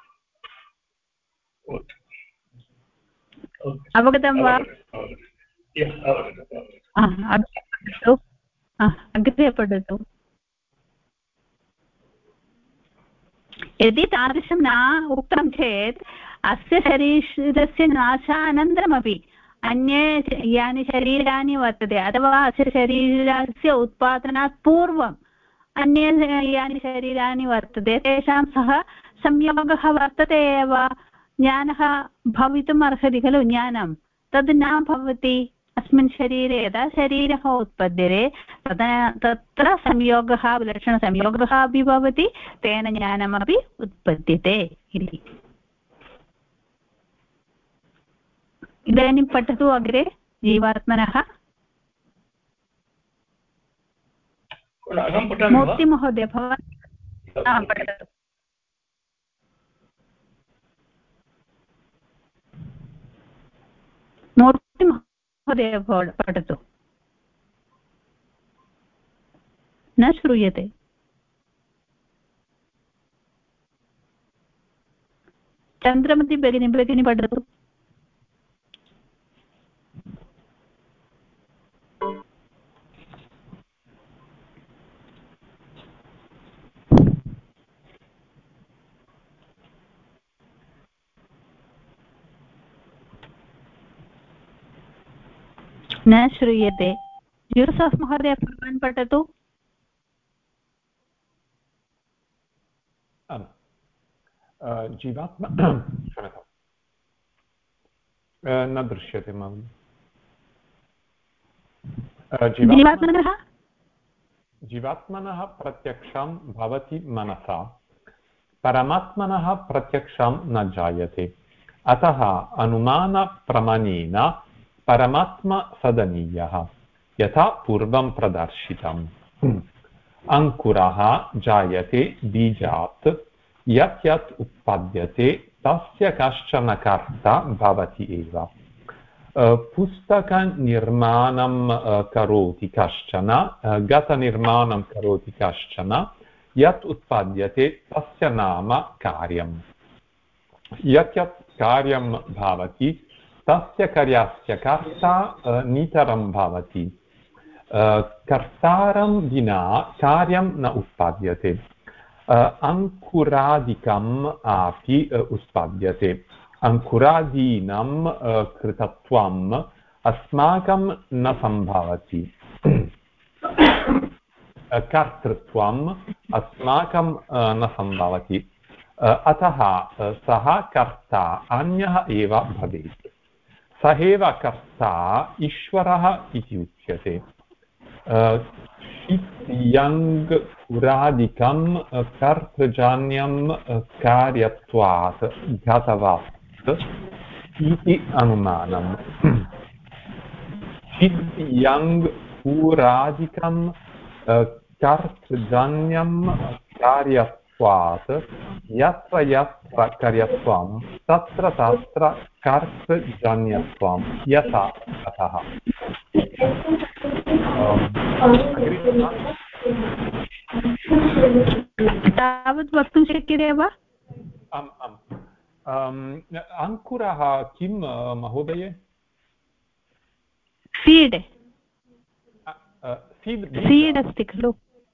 अवगतं वा अग्रे पठतु यदि तादृशं न उक्तं चेत् अस्य शरीरस्य नाशानन्तरमपि अन्ये यानि शरीराणि वर्तते अथवा अस्य शरीरस्य उत्पादनात् पूर्वम् अन्ये यानि शरीराणि वर्तते तेषां सह संयोगः वर्तते एव ज्ञानः भवितुम् अर्हति खलु ज्ञानं तद् न भवति अस्मिन् शरीरे यदा शरीरः उत्पद्यते तदा तत्र संयोगः विलक्षणसंयोगः अपि भवति तेन ज्ञानमपि उत्पद्यते इति इदानीं पठतु अग्रे जीवात्मनः मूर्तिमहोदय भवान् पठतु मूर्तिमहोदय पठतु न श्रूयते चन्द्रमती भगिनी पठतु न श्रूयते यूसुफ् महोदय भवान् पठतु जीवात्मा न दृश्यते मम जीवात्मनः प्रत्यक्षं भवति मनसा परमात्मनः प्रत्यक्षं न जायते अतः अनुमानप्रमाणेन परमात्मा सदनीयः यथा पूर्वं प्रदर्शितम् अंकुरः जायते बीजात् यत् यत् उत्पद्यते तस्य कश्चन कर्ता भवति एव पुस्तकनिर्माणं करोति कश्चन गतनिर्माणं करोति कश्चन यत् उत्पद्यते तस्य नाम कार्यम् यत् यत् कार्यं भवति तस्य कार्यस्य कर्ता नितरं भवति कर्तारं विना कार्यं न उत्पद्यते अंकुरादिकम् अपि उत्पद्यते अंकुरादीनां कृतत्वम् अस्माकं न सम्भवति कर्तृत्वम् अस्माकं न सम्भवति अतः सः कर्ता अन्यः एव भवेत् सः एव कर्ता ईश्वरः इति उच्यते पुरादिकं कर्तृजन्यं कार्यत्वात् गतवात् इति अनुमानम् पुरादिकं कर्तृजन्यं कार्यत्वात् यत्र यत्र कार्यत्वं तत्र तत्र कर्तृजन्यत्वं यथा ततः तावत् वक्तुं शक्यते वा? आम् आम् अंकुरः किं महोदय? सीड् अस्ति खलु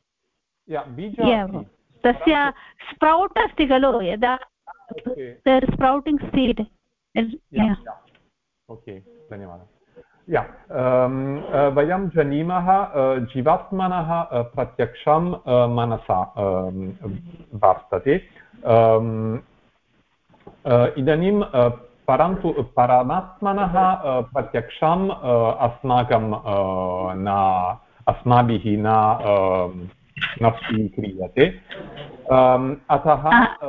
तस्य स्प्रौट् अस्ति खलु यदा स्प्रौटिङ्ग् सीड् ओके धन्यवादः वयं जानीमः जीवात्मनः प्रत्यक्षं मनसा वर्तते इदानीं परन्तु परमात्मनः प्रत्यक्षम् अस्माभिः न स्वीक्रियते अतः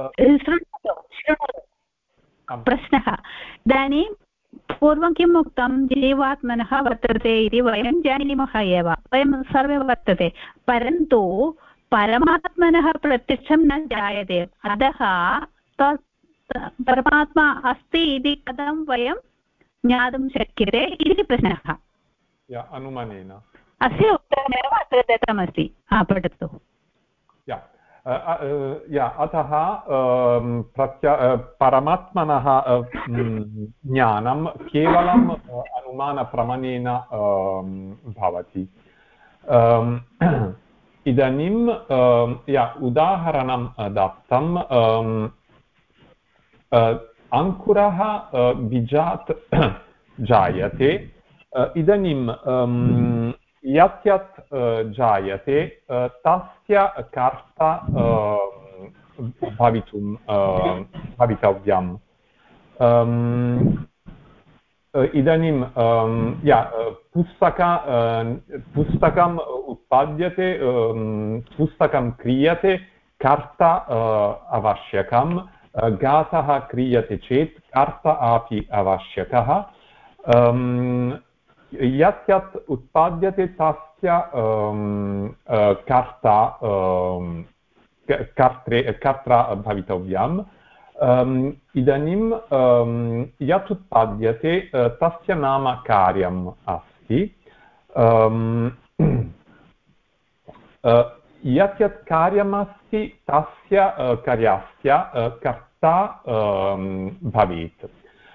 प्रश्नः इदानीं पूर्वं किम् उक्तं जीवात्मनः वर्तते इति वयं जानीमः एव वयं सर्वे वर्तते परन्तु परमात्मनः प्रत्यक्षं न जायते अतः परमात्मा अस्ति इति कथं वयं ज्ञातुं शक्यते इति प्रश्नः अनुमानेन अस्य उत्तरमेव अत्र दत्तमस्ति पठतु अतः परमात्मनः ज्ञानं केवलम् अनुमानप्रमाणेन भवति इदानीं उदाहरणं दत्तं अङ्कुरः बीजात् जायते इदानीं यत् जायते तस्य कर्ता भवितव्यम् इदानीं पुस्तकम् उत्पाद्यते पुस्तकं क्रियते कर्ता आवश्यकं घातः क्रियते चेत् कर्ता अपि आवश्यकः यत् उत्पाद्यते तस्य कर्त्रा भवितव्यम् इदानीं यत् उत्पाद्यते तस्य नाम कार्यम् अस्ति यत् कार्यमस्ति तस्य कार्यस्य कर्ता भवेत्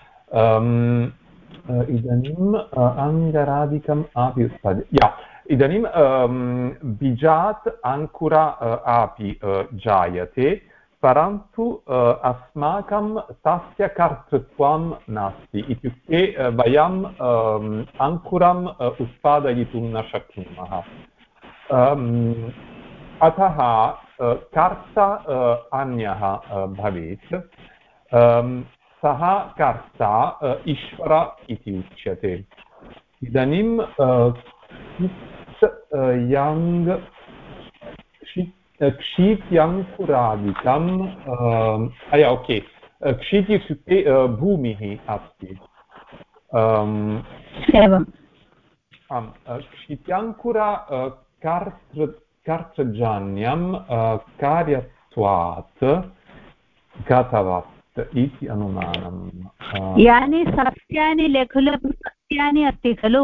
इदानीम् अङ्गरादिकम् अपि उत्पाद्यते इदानीं बीजात् अङ्कुर अपि जायते परन्तु अस्माकं तस्य कर्तृत्वं नास्ति इत्युक्ते वयम् अङ्कुरम् उत्पादयितुं न शक्नुमः अतः कर्ता अन्यः भवेत् सः कर्ता ईश्वर इति उच्यते इदानीं क्षित्यङ्कुरादिकं ओके क्षित् इत्युक्ते भूमिः अस्ति क्षित्यङ्कुर कर्तृजन्यं कार्यत्वात् गतवत् इति अनुमानम् यानि सस्यानि लघु लघु सस्यानि अस्ति खलु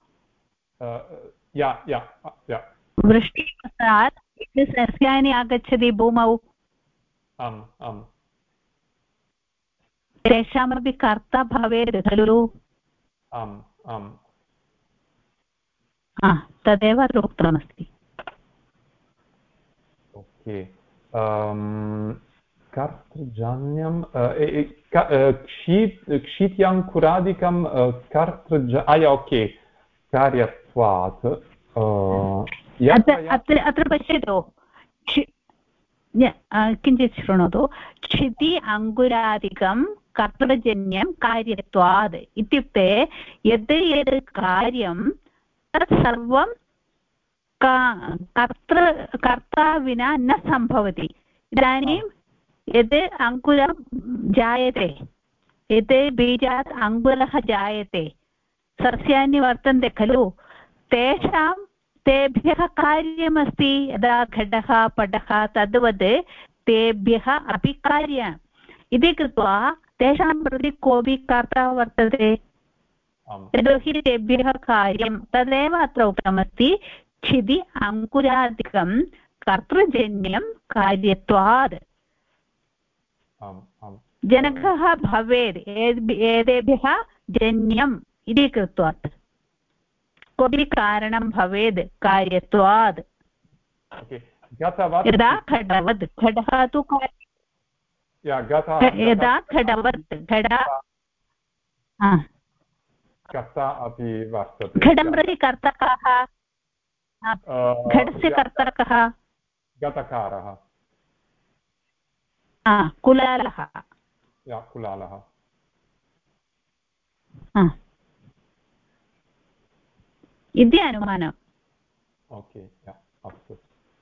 वृष्टिपश्चात् सस्यानि आगच्छति भूमौ तेषामपि कर्ता भवेत् खलु तदेव उक्तमस्ति ओके कर्तृजन्यं क्षित्यङ्कुरादिकं ओके कार्यत्वात् अत्र पश्यतु किञ्चित् शृणोतु क्षिति अङ्कुरादिकं कर्तृजन्यं कार्यत्वात् इत्युक्ते यद् यद् कार्यं तत् सर्वं कर्ता विना न सम्भवति इदानीं यद् अङ्कुरं जायते यद् बीजात् अङ्कुरः जायते सस्यानि वर्तन्ते खलु तेभ्यः कार्यमस्ति यदा घटः पटः तद्वत् तेभ्यः अपि कार्यम् इति कृत्वा तेषां प्रति कोऽपि कर्ता वर्तते यतोहि तेभ्यः कार्यं तदेव अत्र उक्तमस्ति क्षिति अङ्कुरादिकं कर्तृजन्यं कार्यत्वात् जनकः भवेत् एतेभ्यः जन्यम् इति कृत्वा कोऽपि कारणं भवेत् कार्यत्वात् यदा घटवत् घटः तु यदा घटवत् कर्ता अपि वर्तते घटं प्रति कर्ता कः घटस्य कर्ता कः गतकारः कुलालः कुलालः इति अनुमानम् ओके अस्तु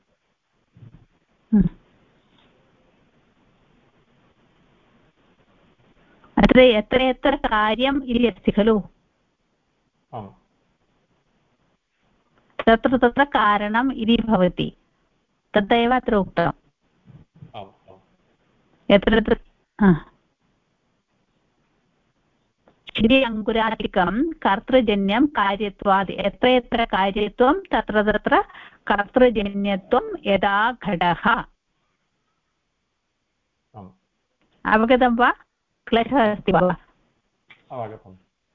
अत्र यत्र यत्र कार्यम् इति अस्ति खलु तत्र तत्र कारणम् इति भवति तदेव अत्र उक्तम् यत्र तत्र क्षिति अङ्कुरादिकं कर्तृजन्यं कार्यत्वात् यत्र यत्र कार्यत्वं तत्र तत्र कर्तृजन्यत्वं यदा घटः अवगतं वा क्लेशः अस्ति वा अवगतम्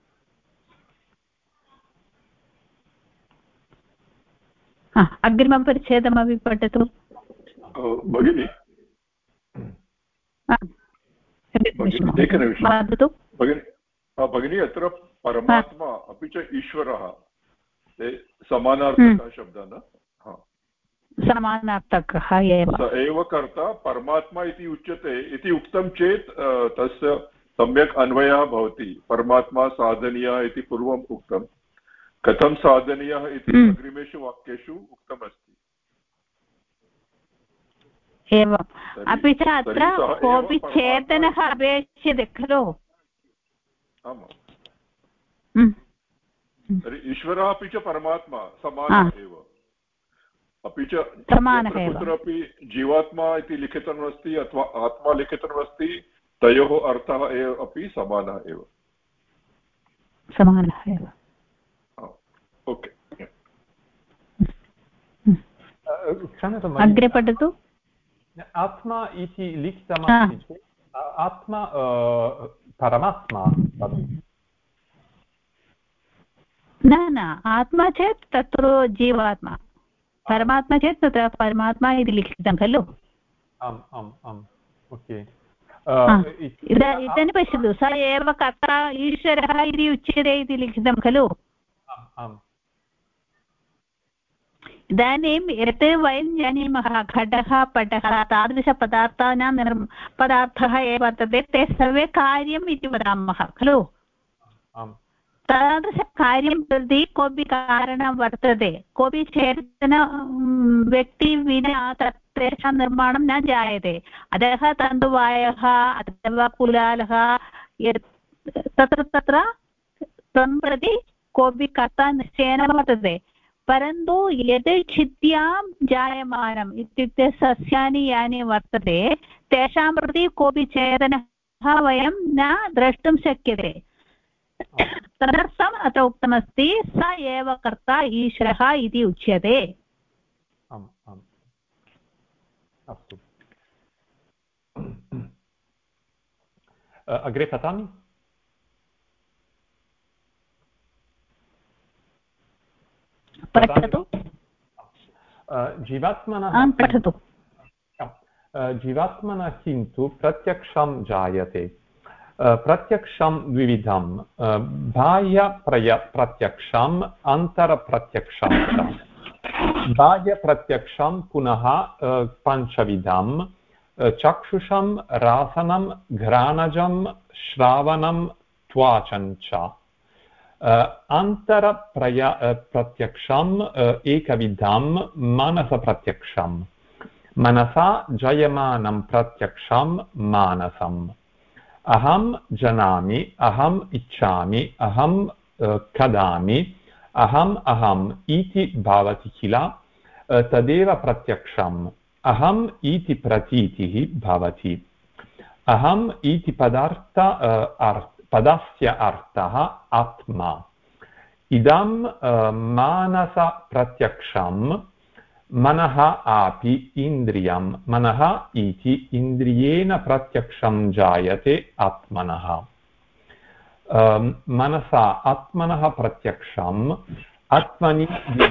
अग्रिमं परिच्छेदमपि पठतु भगिनि वदतु भगिनी अत्र परमात्मा अपि च ईश्वरः ते समानार्थकः शब्दः न समानार्थकः एव कर्ता परमात्मा इति उच्यते इति उक्तं चेत् तस्य सम्यक् अन्वयः भवति परमात्मा साधनीयः इति पूर्वम् उक्तं कथं साधनीयः इति अग्रिमेषु वाक्येषु उक्तमस्ति एवम् अपि च अत्र कोऽपि चेतनः अपेक्ष्यते खलु तर्हि ईश्वरः अपि च परमात्मा समानः एव अपि च कुत्रापि जीवात्मा इति लिखितमस्ति अथवा आत्मा लिखितमस्ति तयोः अर्थः अपि समानः एव ओके अग्रे पठतु आत्मा इति लिखितमस्ति चेत् आत्मा परमात्मा न आत्मा चेत् तत्र जीवात्मा परमात्मा चेत् तत्र परमात्मा इति लिखितं खलु आम् आम् आम् ओके इदानीं पश्यतु स एव कर्ता ईश्वरः इति उच्यते इति लिखितं खलु इदानीं यत् वयं जानीमः घटः पटः तादृशपदार्थानां पदार्थः एव वर्तते ते सर्वे कार्यम् इति वदामः खलु तादृशकार्यं प्रति कोऽपि कारणं वर्तते कोऽपि चेतन व्यक्ति विना तेषां निर्माणं न जायते अतः तन्तुवायः अथवा कुलालः तत्र तत्र तं प्रति कोऽपि कर्ता निश्चयेन वर्तते परन्तु यद् क्षित्यां जायमानम् इत्युक्ते सस्यानि यानि वर्तते तेषां प्रति कोऽपि चेतनः वयं न द्रष्टुं शक्यते तदर्थम् अत्र उक्तमस्ति स एव कर्ता ईश्वरः इति उच्यते अस्तु अग्रे पठामि पठतु जीवात्मनः किन्तु प्रत्यक्षं जायते प्रत्यक्षं द्विविधं बाह्यप्रत्यक्षम् अन्तरप्रत्यक्षं च बाह्यप्रत्यक्षं पुनः पञ्चविधं चक्षुषं रासनं घ्राणजं श्रावणं त्वचं च प्रत्यक्षम् एकविधं मनसप्रत्यक्षं मनसा जयमानं प्रत्यक्षं मानसम् अहं जानामि अहम् इच्छामि अहं खादामि अहम् इति भवति किल तदेव प्रत्यक्षम् अहम् इति प्रतीतिः भवति अहम् इति पदस्य अर्थः आत्मा इदं मानसप्रत्यक्षं मनः अपि इन्द्रियं मनः इति इन्द्रियेण प्रत्यक्षं जायते आत्मनः मनसा आत्मनः प्रत्यक्षम् आत्मनि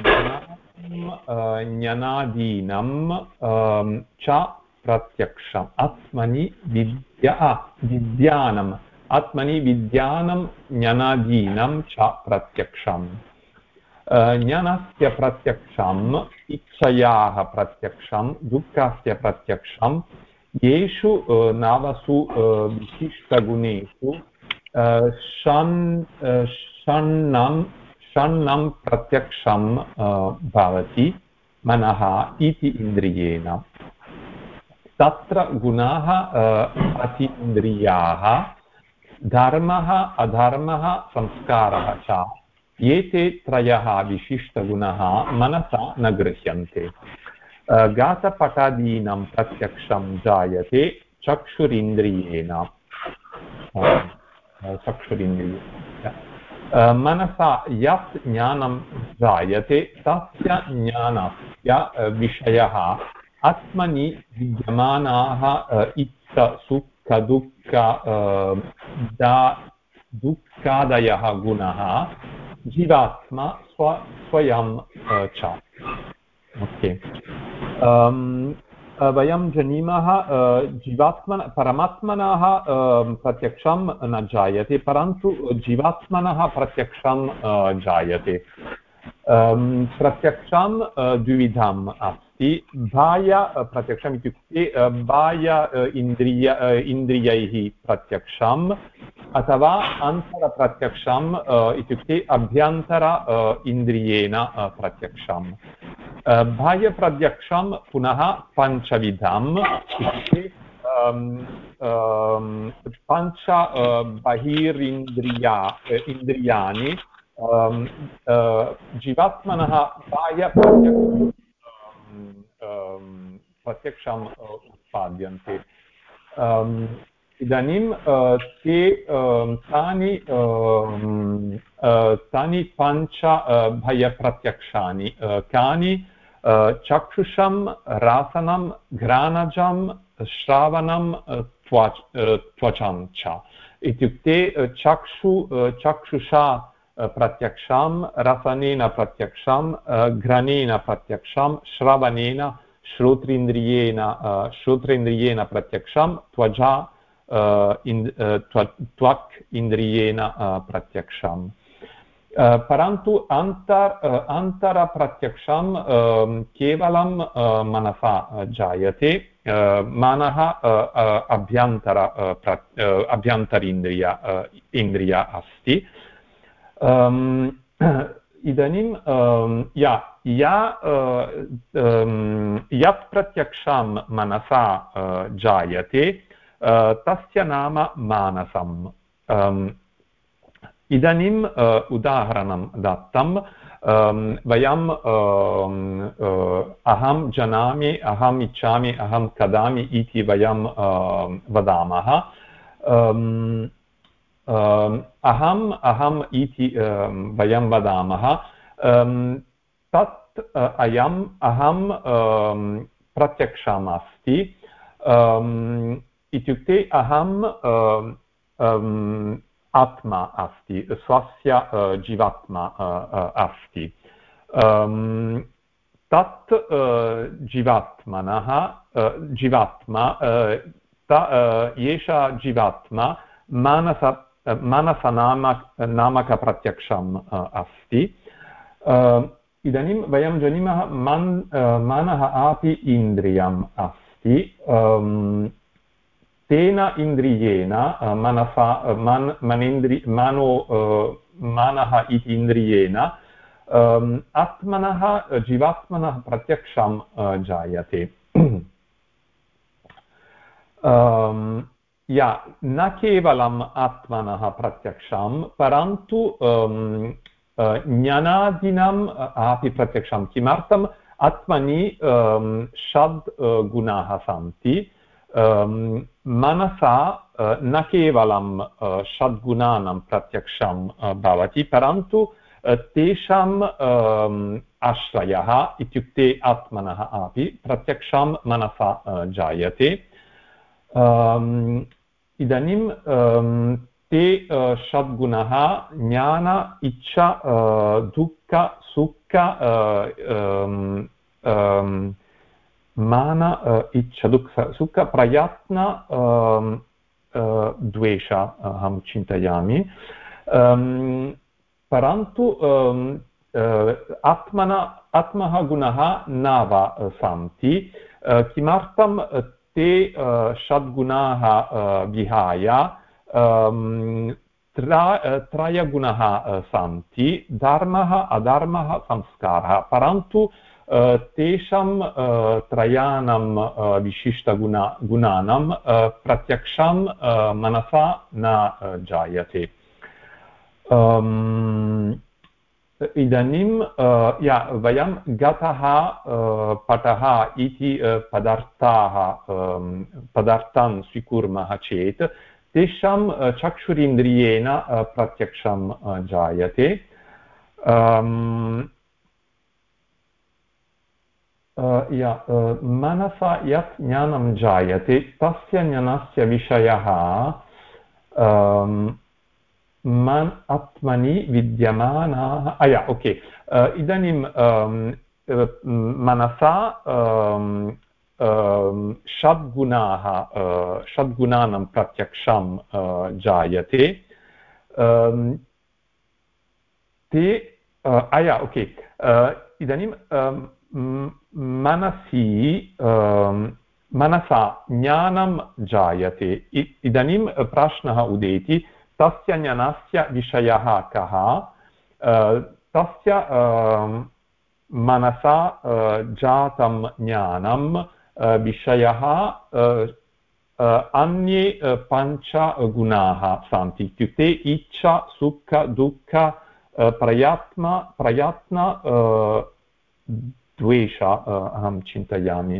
ज्ञानादीनं च प्रत्यक्षम् आत्मनि विज्ञानं आत्मनि विज्ञानं ज्ञानादीनां च प्रत्यक्षम् ज्ञानस्य प्रत्यक्षम् इच्छयाः प्रत्यक्षं दुःखस्य प्रत्यक्षं येषु नवसु विशिष्टगुणेषु षण्णं प्रत्यक्षं भवति मनः इति इन्द्रियेण तत्र गुणाः अतीन्द्रियाः धर्मः अधर्मः संस्कारः च एते त्रयः विशिष्टगुणाः मनसा न गृह्यन्ते घातपटादीनां प्रत्यक्षं जायते चक्षुरिन्द्रियेण मनसा यत् ज्ञानं जायते तस्य ज्ञानस्य विषयः आत्मनि विद्यमानाः इच्छ सुख दुःखादयः गुणाः जीवात्मा स्वयं च ओके वयं जानीमः जीवात्मनः परमात्मनः प्रत्यक्षं न जायते परन्तु जीवात्मनः प्रत्यक्षं जायते प्रत्यक्षं द्विविधम् अस्ति बाह्य प्रत्यक्षम् इत्युक्ते बाह्य इन्द्रियैः प्रत्यक्षम् अथवा अन्तरप्रत्यक्षम् इत्युक्ते अभ्यन्तर इन्द्रियेण प्रत्यक्षम् बाह्यप्रत्यक्षं पुनः पञ्चविधम् इत्युक्ते पञ्च इन्द्रियाणि जीवात्मनः प्रत्यक्षम् उत्पाद्यन्ते इदानीं ते तानि पञ्च बाह्यप्रत्यक्षानि कानि चक्षुषं रसनं घ्राणजं श्रवणं त्वचं च इत्युक्ते चक्षुषा प्रत्यक्षं रसनेन प्रत्यक्षं घ्राणेन प्रत्यक्षं श्रवणेन श्रोत्रेन्द्रियेण प्रत्यक्षं त्वचा त्वक् इन्द्रियेण प्रत्यक्षम् परन्तु अन्तरप्रत्यक्षं केवलं मनसा जायते मनः इन्द्रिय अस्ति इदानीं यत् प्रत्यक्षं मनसा जायते तस्य नाम मानसम् इदानीम् उदाहरणं दत्तं वयं अहं जानामि अहम् इच्छामि अहं खादामि इति वयं वदामः अहम् इति वयं वदामः तत् अयम् अहं प्रत्यक्षम् अस्ति इत्युक्ते अहम् आत्मा अस्ति स्वस्य जीवात्मा अस्ति तत् जीवात्मा एषा जीवात्मा मनसनामकप्रत्यक्षम् अस्ति इदानीं वयं जानीमः मनः अपि इन्द्रियम् अस्ति तेन इन्द्रियेण मनसा मनः इति इन्द्रियेण आत्मनः जीवात्मनः प्रत्यक्षं जायते न केवलम् आत्मनः प्रत्यक्षं परन्तु ज्ञानादीनाम् अपि प्रत्यक्षं किमर्थम् आत्मनि षड् गुणाः सन्ति मनसा न केवलं षड्गुणानां प्रत्यक्षं भवति परन्तु तेषाम् आश्रयः इत्युक्ते आत्मनः अपि प्रत्यक्षं मनसा जायते इदानीं ते षड्गुणाः ज्ञान इच्छा दुःख सुख मान इच्छा दुःख सुख प्रयत्न द्वेष अहं चिन्तयामि परन्तु आत्मः गुणः न वा सन्ति किमर्थं ते षड्गुणाः विहाय त्रयगुणाः सन्ति धर्मः अधर्मः संस्कारः परन्तु तेषां त्रयाणां विशिष्टगुणानां प्रत्यक्षं मनसा न जायते इदानीं वयं गतः पटः इति पदार्थान् स्वीकुर्मः चेत् तेषां चक्षुरिन्द्रियेण प्रत्यक्षं जायते मनसा यत् ज्ञानं जायते तस्य ज्ञानस्य विषयः आत्मनि विद्यमानाः इदानीं मनसा षड्गुणानां प्रत्यक्षं जायते ते इदानीं मनसा ज्ञानं जायते इदानीं प्रश्नः उदेति तस्य ज्ञानस्य विषयः कः तस्य मनसा जातं ज्ञानं विषयः अन्ये पञ्च गुणाः सन्ति इत्युक्ते इच्छा सुख दुःख प्रयत्न द्वेष अहं चिन्तयामि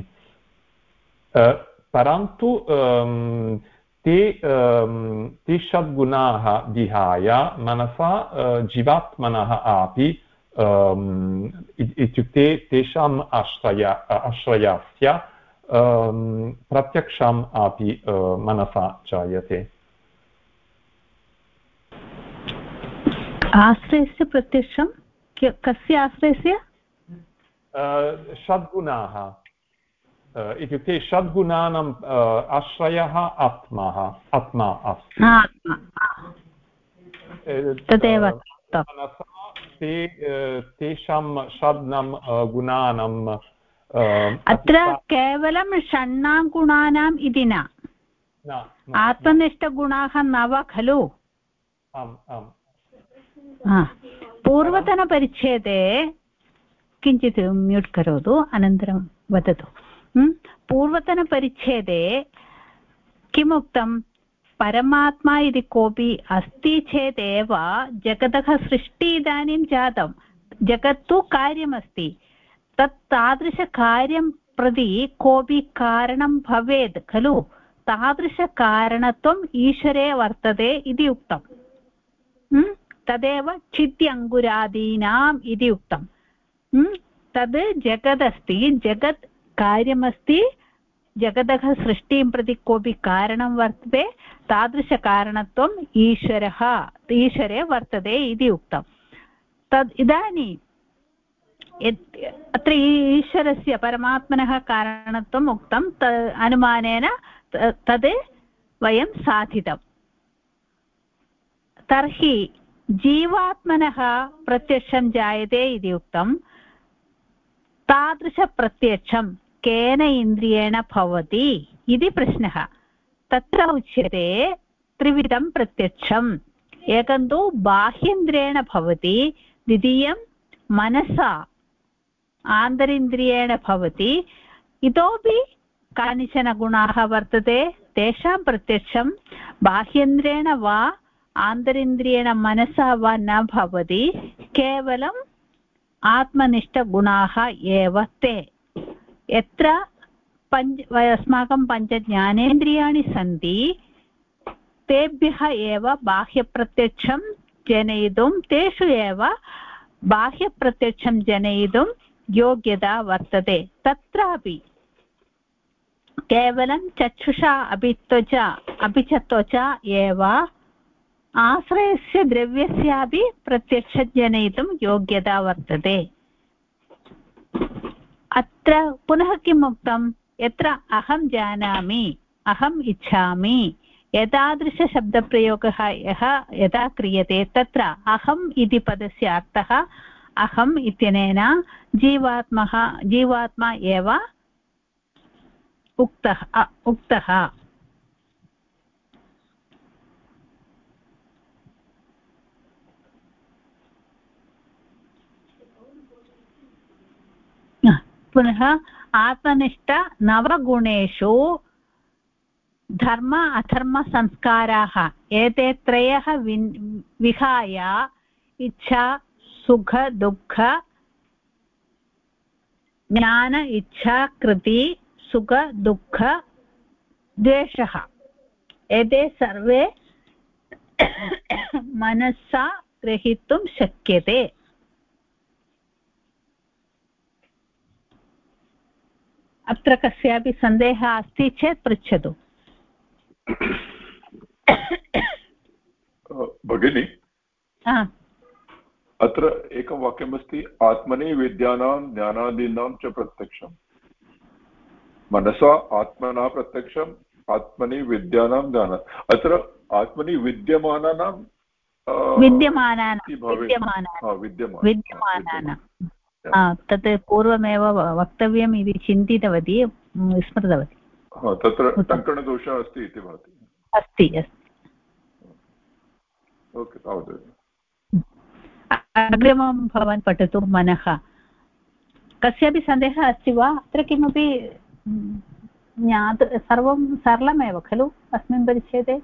परन्तु ते षड्गुणाः विहाय मनसा जीवात्मनः अपि इत्युक्ते तेषाम् आश्रयस्य प्रत्यक्षम् अपि मनसा जायते आश्रयस्य प्रत्यक्षं कस्य आश्रयस्य षड्गुणाः इत्युक्ते षड्गुणानाम् आश्रयः आत्मा अस्ति तदेव तेषां षड्नां गुणानां अत्र केवलं षण्णां गुणानाम् इति न आत्मनिष्ठगुणाः न वा खलु पूर्वतनपरिच्छेदे किञ्चित् म्यूट् करोतु अनन्तरं वदतु पूर्वतनपरिच्छेदे किमुक्तं परमात्मा इति कोऽपि अस्ति चेदेव जगतः सृष्टि इदानीं जातं जगत् तु कार्यमस्ति तादृशकार्यं प्रति कोऽपि कारणं भवेत् खलु तादृशकारणत्वम् ईश्वरे वर्तते इति उक्तं तदेव चिद्यङ्कुरादीनाम् इति उक्तं तद् जगदस्ति जगत् कार्यमस्ति जगतः सृष्टिं प्रति कोऽपि कारणं वर्तते तादृशकारणत्वम् ईश्वरे वर्तते इति उक्तं तद् इदानीं अत्र ईश्वरस्य परमात्मनः कारणत्वम् उक्तं अनुमानेन तद् वयं साधितं तर्हि जीवात्मनः प्रत्यक्षं जायते इति उक्तं तादृशप्रत्यक्षं केन इन्द्रियेण भवति इति प्रश्नः तत्र उच्यते त्रिविधं प्रत्यक्षम् एकं तु बाह्येन्द्रियेण भवति द्वितीयं मनसा आन्तरिन्द्रियेण भवति इतोपि कानिचन गुणाः वर्तते तेषां प्रत्यक्षं बाह्येन्द्रियेण वा आन्तरिन्द्रियेण मनसा वा न भवति केवलम् आत्मनिष्ठगुणाः एव ते यत्र अस्माकं पञ्चज्ञानेन्द्रियाणि सन्ति तेभ्यः एव बाह्यप्रत्यक्षं जनयितुं तेषु एव बाह्यप्रत्यक्षं जनयितुं योग्यता वर्तते तत्रापि केवलं चक्षुषा अपि च त्वचा एव आश्रयस्य द्रव्यस्यापि प्रत्यक्षजनयितुं योग्यता वर्तते अत्र पुनः किम् उक्तं यत्र अहं जानामि अहम् इच्छामि एतादृशशब्दप्रयोगः यदा क्रियते तत्र अहम् इति पदस्य अर्थः अहम् इत्यनेन जीवात्मा एव उक्तः पुनः आत्मनिष्ठ नवगुणेषु धर्म अधर्म संस्काराः एते त्रयः विहाय इच्छा सुख दुःख ज्ञान इच्छा कृति सुख दुःख द्वेषः एते सर्वे मनसा ग्रहीतुं शक्यते। अत्र कस्यापि सन्देहः अस्ति चेत् पृच्छतु। भगिनी अत्र एकं वाक्यमस्ति आत्मनि विद्यानां ज्ञानादीनां च प्रत्यक्षं मनसा आत्मना प्रत्यक्षम् आत्मनि विद्यानां ज्ञान अत्र आत्मनि विद्यमानानां तत् पूर्वमेव वक्तव्यम् इति चिन्तितवती विस्मृतवती। तत्र टङ्कणदोषः अस्ति इति भाति। अस्ति ओके तावदेव। अग्रिमं भवान् पठतु। मनः कस्यापि सन्देहः अस्ति वा? अत्र किमपि सर्वं सरलमेव खलु अस्मिन् परिच्छेदे?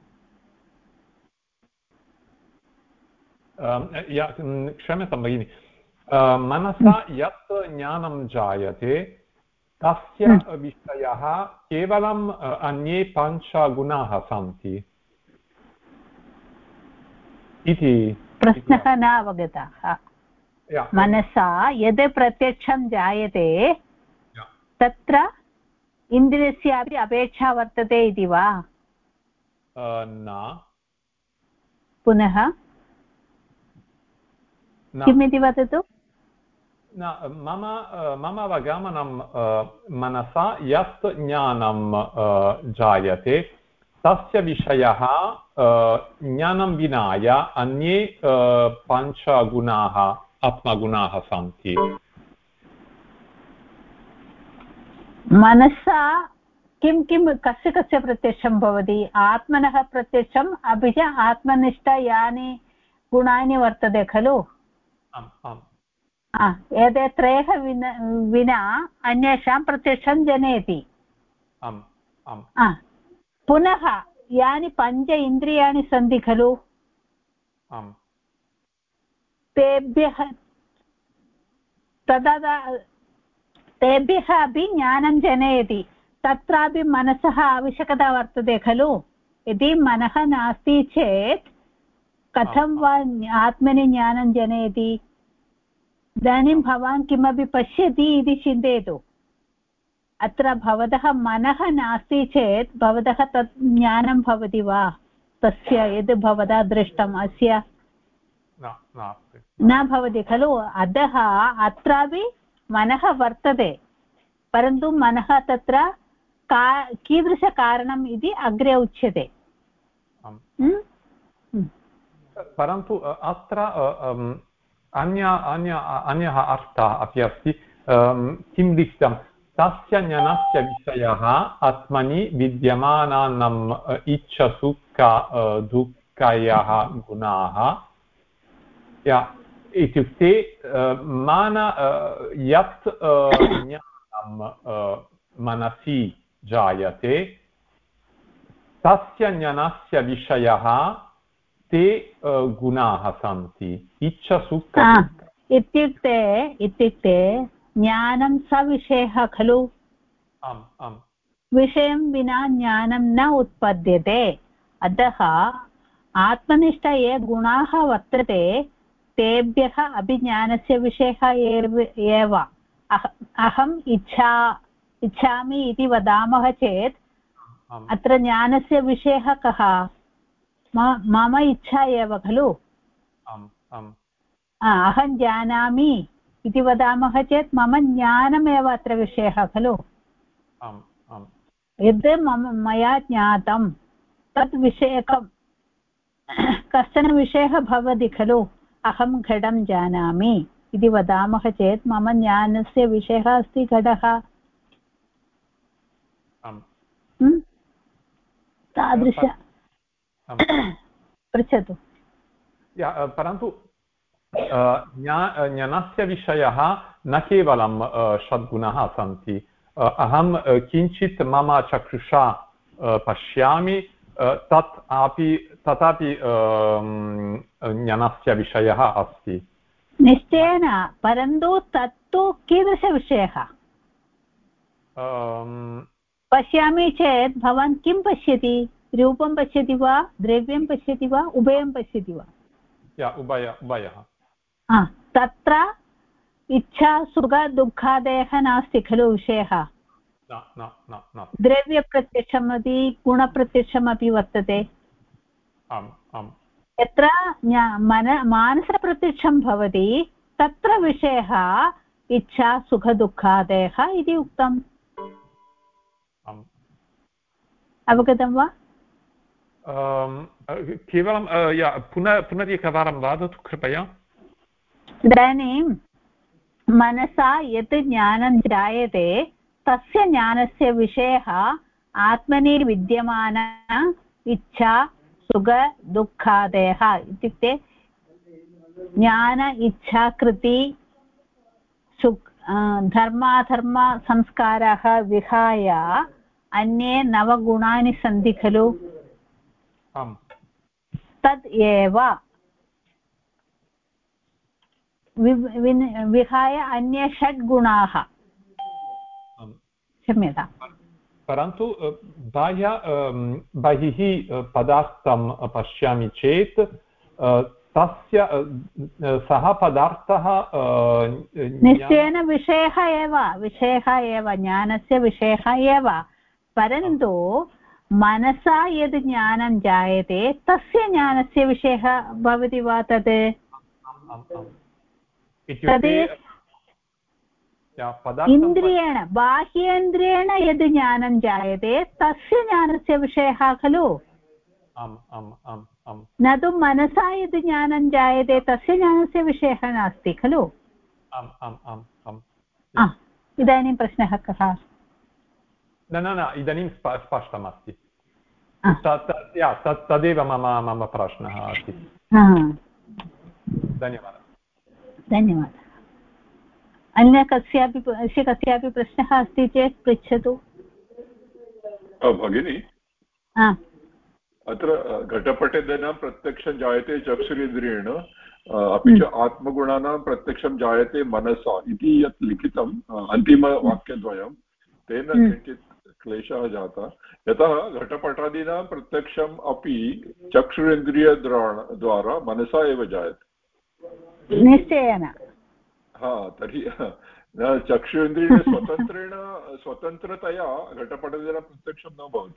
क्षम्यतां भगिनि, मनसा यत् ज्ञानं जायते तस्य विषयः केवलम् अन्ये पञ्चगुणाः सन्ति इति प्रश्नः न अवगतः। मनसा यद् प्रत्यक्षं जायते तत्र इन्द्रियस्यापि अपेक्षा वर्तते इति वा? न। पुनः किमिति वदतु। मम अवगमनं मनसा यत् ज्ञानं जायते तस्य विषयः ज्ञानं विनाय अन्ये पञ्चगुणाः आत्मगुणाः सन्ति। मनसा किं कस्य प्रत्यक्षं भवति? आत्मनः प्रत्यक्षम् अपि च आत्मनिष्ठ यानि गुणानि वर्तते खलु। एते त्रयः विना अन्येषां प्रत्यक्षं जनयति। पुनः यानि पञ्च इन्द्रियाणि सन्ति खलु तेभ्यः अपि ज्ञानं जनयति। तत्रापि मनसः आवश्यकता वर्तते खलु। यदि मनः नास्ति चेत् कथं वा आत्मनि ज्ञानं जनयति? इदानीं भवान् किमपि पश्यति इति चिन्तयतु। अत्र भवतः मनः नास्ति चेत् भवतः तत् ज्ञानं भवति वा? तस्य यद् भवता दृष्टम् अस्य न भवति खलु। अतः अत्रापि मनः वर्तते, परन्तु मनः तत्र कीदृशकारणम् इति अग्रे उच्यते। परन्तु अत्र अन्यः अर्थः अपि अस्ति। किं लिखितं? तस्य ज्ञानस्य विषयः आत्मनि विद्यमानानाम् इच्छसुख दुःखयः गुणाः। इत्युक्ते यत् ज्ञानं मनसि जायते तस्य ज्ञानस्य विषयः ते गुणाः सन्ति। इच्छसुख इत्युक्ते ज्ञानं सविषयः खलु। विषयं विना ज्ञानं न उत्पद्यते। अतः आत्मनिष्ठ ये गुणाः वर्तते तेभ्यः अभिज्ञानस्य विषयः एव। अहम् इच्छामि इति वदामः चेत् अत्र ज्ञानस्य विषयः कः? मम इच्छा एव खलु। अहं जानामि इति वदामः चेत् मम ज्ञानमेव अत्र विषयः खलु। यद् मया ज्ञातं तद् विषयकं कश्चन विषयः भवति खलु, अहं घटं जानामि इति वदामः चेत् मम ज्ञानस्य विषयः अस्ति घटः। तादृश पृच्छतु। परन्तु ज्ञानस्य विषयः न केवलं षड्गुणाः सन्ति। अहं किञ्चित् मम चक्षुषा पश्यामि, तथापि ज्ञानस्य विषयः अस्ति। निश्चयेन, परन्तु तत्तु कीदृशविषयः? पश्यामि चेत् भवान् किं पश्यति? रूपं पश्यति वा, द्रव्यं पश्यति वा, उभयं पश्यति वा? उभयः। तत्र इच्छा सुख दुःखादयः नास्ति खलु विषयः। द्रव्यप्रत्यक्षमपि गुणप्रत्यक्षमपि वर्तते। यत्र मानसप्रत्यक्षं भवति तत्र विषयः इच्छा सुख दुःखादयः इति उक्तम्। अवगतं वा? केवलं पुनरेकवारं वदतु कृपया। इदानीं मनसा यत् ज्ञानं जायते तस्य ज्ञानस्य विषयः आत्मनि विद्यमान इच्छा सुख दुःखादयः। इत्युक्ते ज्ञान इच्छा कृति धर्माधर्म संस्काराः विहाय अन्ये नवगुणानि सन्ति खलु। तद् एव विहाय अन्ये षड् गुणाः। क्षम्यतां। परन्तु बहिः पदार्थं पश्यामि चेत् तस्य सः पदार्थः निश्चयेन विषयः एव ज्ञानस्य विषयः एव। परन्तु मनसा यद् ज्ञानं जायते तस्य ज्ञानस्य विषयः भवति वा? तद् इन्द्रियेण बाह्येन्द्रियेण यद् ज्ञानं जायते तस्य ज्ञानस्य विषयः खलु। न तु मनसा यद् ज्ञानं जायते तस्य ज्ञानस्य विषयः नास्ति खलु। इदानीं प्रश्नः कः? न इदानीं स्पष्टमस्ति। तदेव मम प्रश्नः अस्ति। धन्यवादः। अन्य कस्यापि प्रश्नः अस्ति चेत् पृच्छतु। भगिनी, अत्र घटपटेदनां प्रत्यक्षं जायते चक्षुरेन्द्रियेण, अपि च आत्मगुणानां प्रत्यक्षं जायते मनसा इति यत् लिखितम् अन्तिमवाक्यद्वयं, तेन किञ्चित् क्लेशः जातः। यतः घटपटादीनां प्रत्यक्षम् अपि चक्षुरेन्द्रियद्वारा मनसा एव जायते। निश्चयेन। तर्हि चक्षुरेन्द्रियेण स्वतन्त्रतया घटपटादीनां प्रत्यक्षं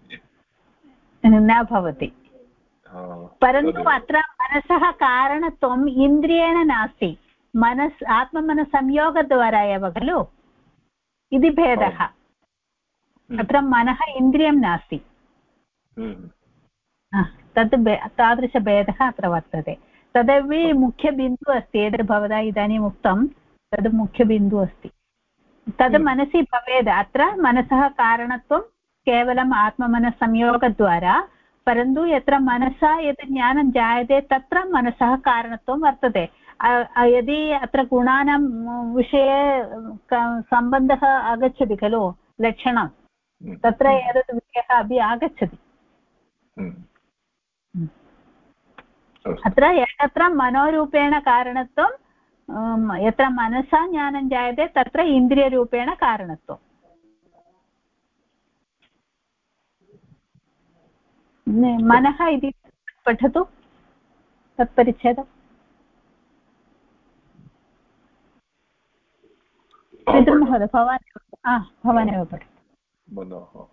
न भवति। परन्तु अत्र मनसः कारणत्वम् इन्द्रियेण नास्ति, आत्ममनसंयोगद्वारा एव खलु। इति भेदः। अत्र मनः इन्द्रियं नास्ति। तद् तादृशभेदः अत्र वर्तते। तदपि मुख्यबिन्दुः अस्ति। यद् भवता इदानीम् उक्तं तद् मुख्यबिन्दुः अस्ति। तद् मनसि भवेत्। अत्र मनसः कारणत्वं केवलम् आत्ममनसंयोगद्वारा, परन्तु यत्र मनसा यत् ज्ञानं जायते तत्र मनसः कारणत्वं वर्तते। यदि अत्र गुणानां विषये सम्बन्धः आगच्छति खलु, लक्षणं, तत्र एतत् विषयः अपि आगच्छति। अत्र यत्र मनोरूपेण कारणत्वं, यत्र मनसा ज्ञानं जायते तत्र इन्द्रियरूपेण कारणत्वं। मनः इति पठतु तत्परिच्छेदम्। महोदय भवानेव पठतु। मनः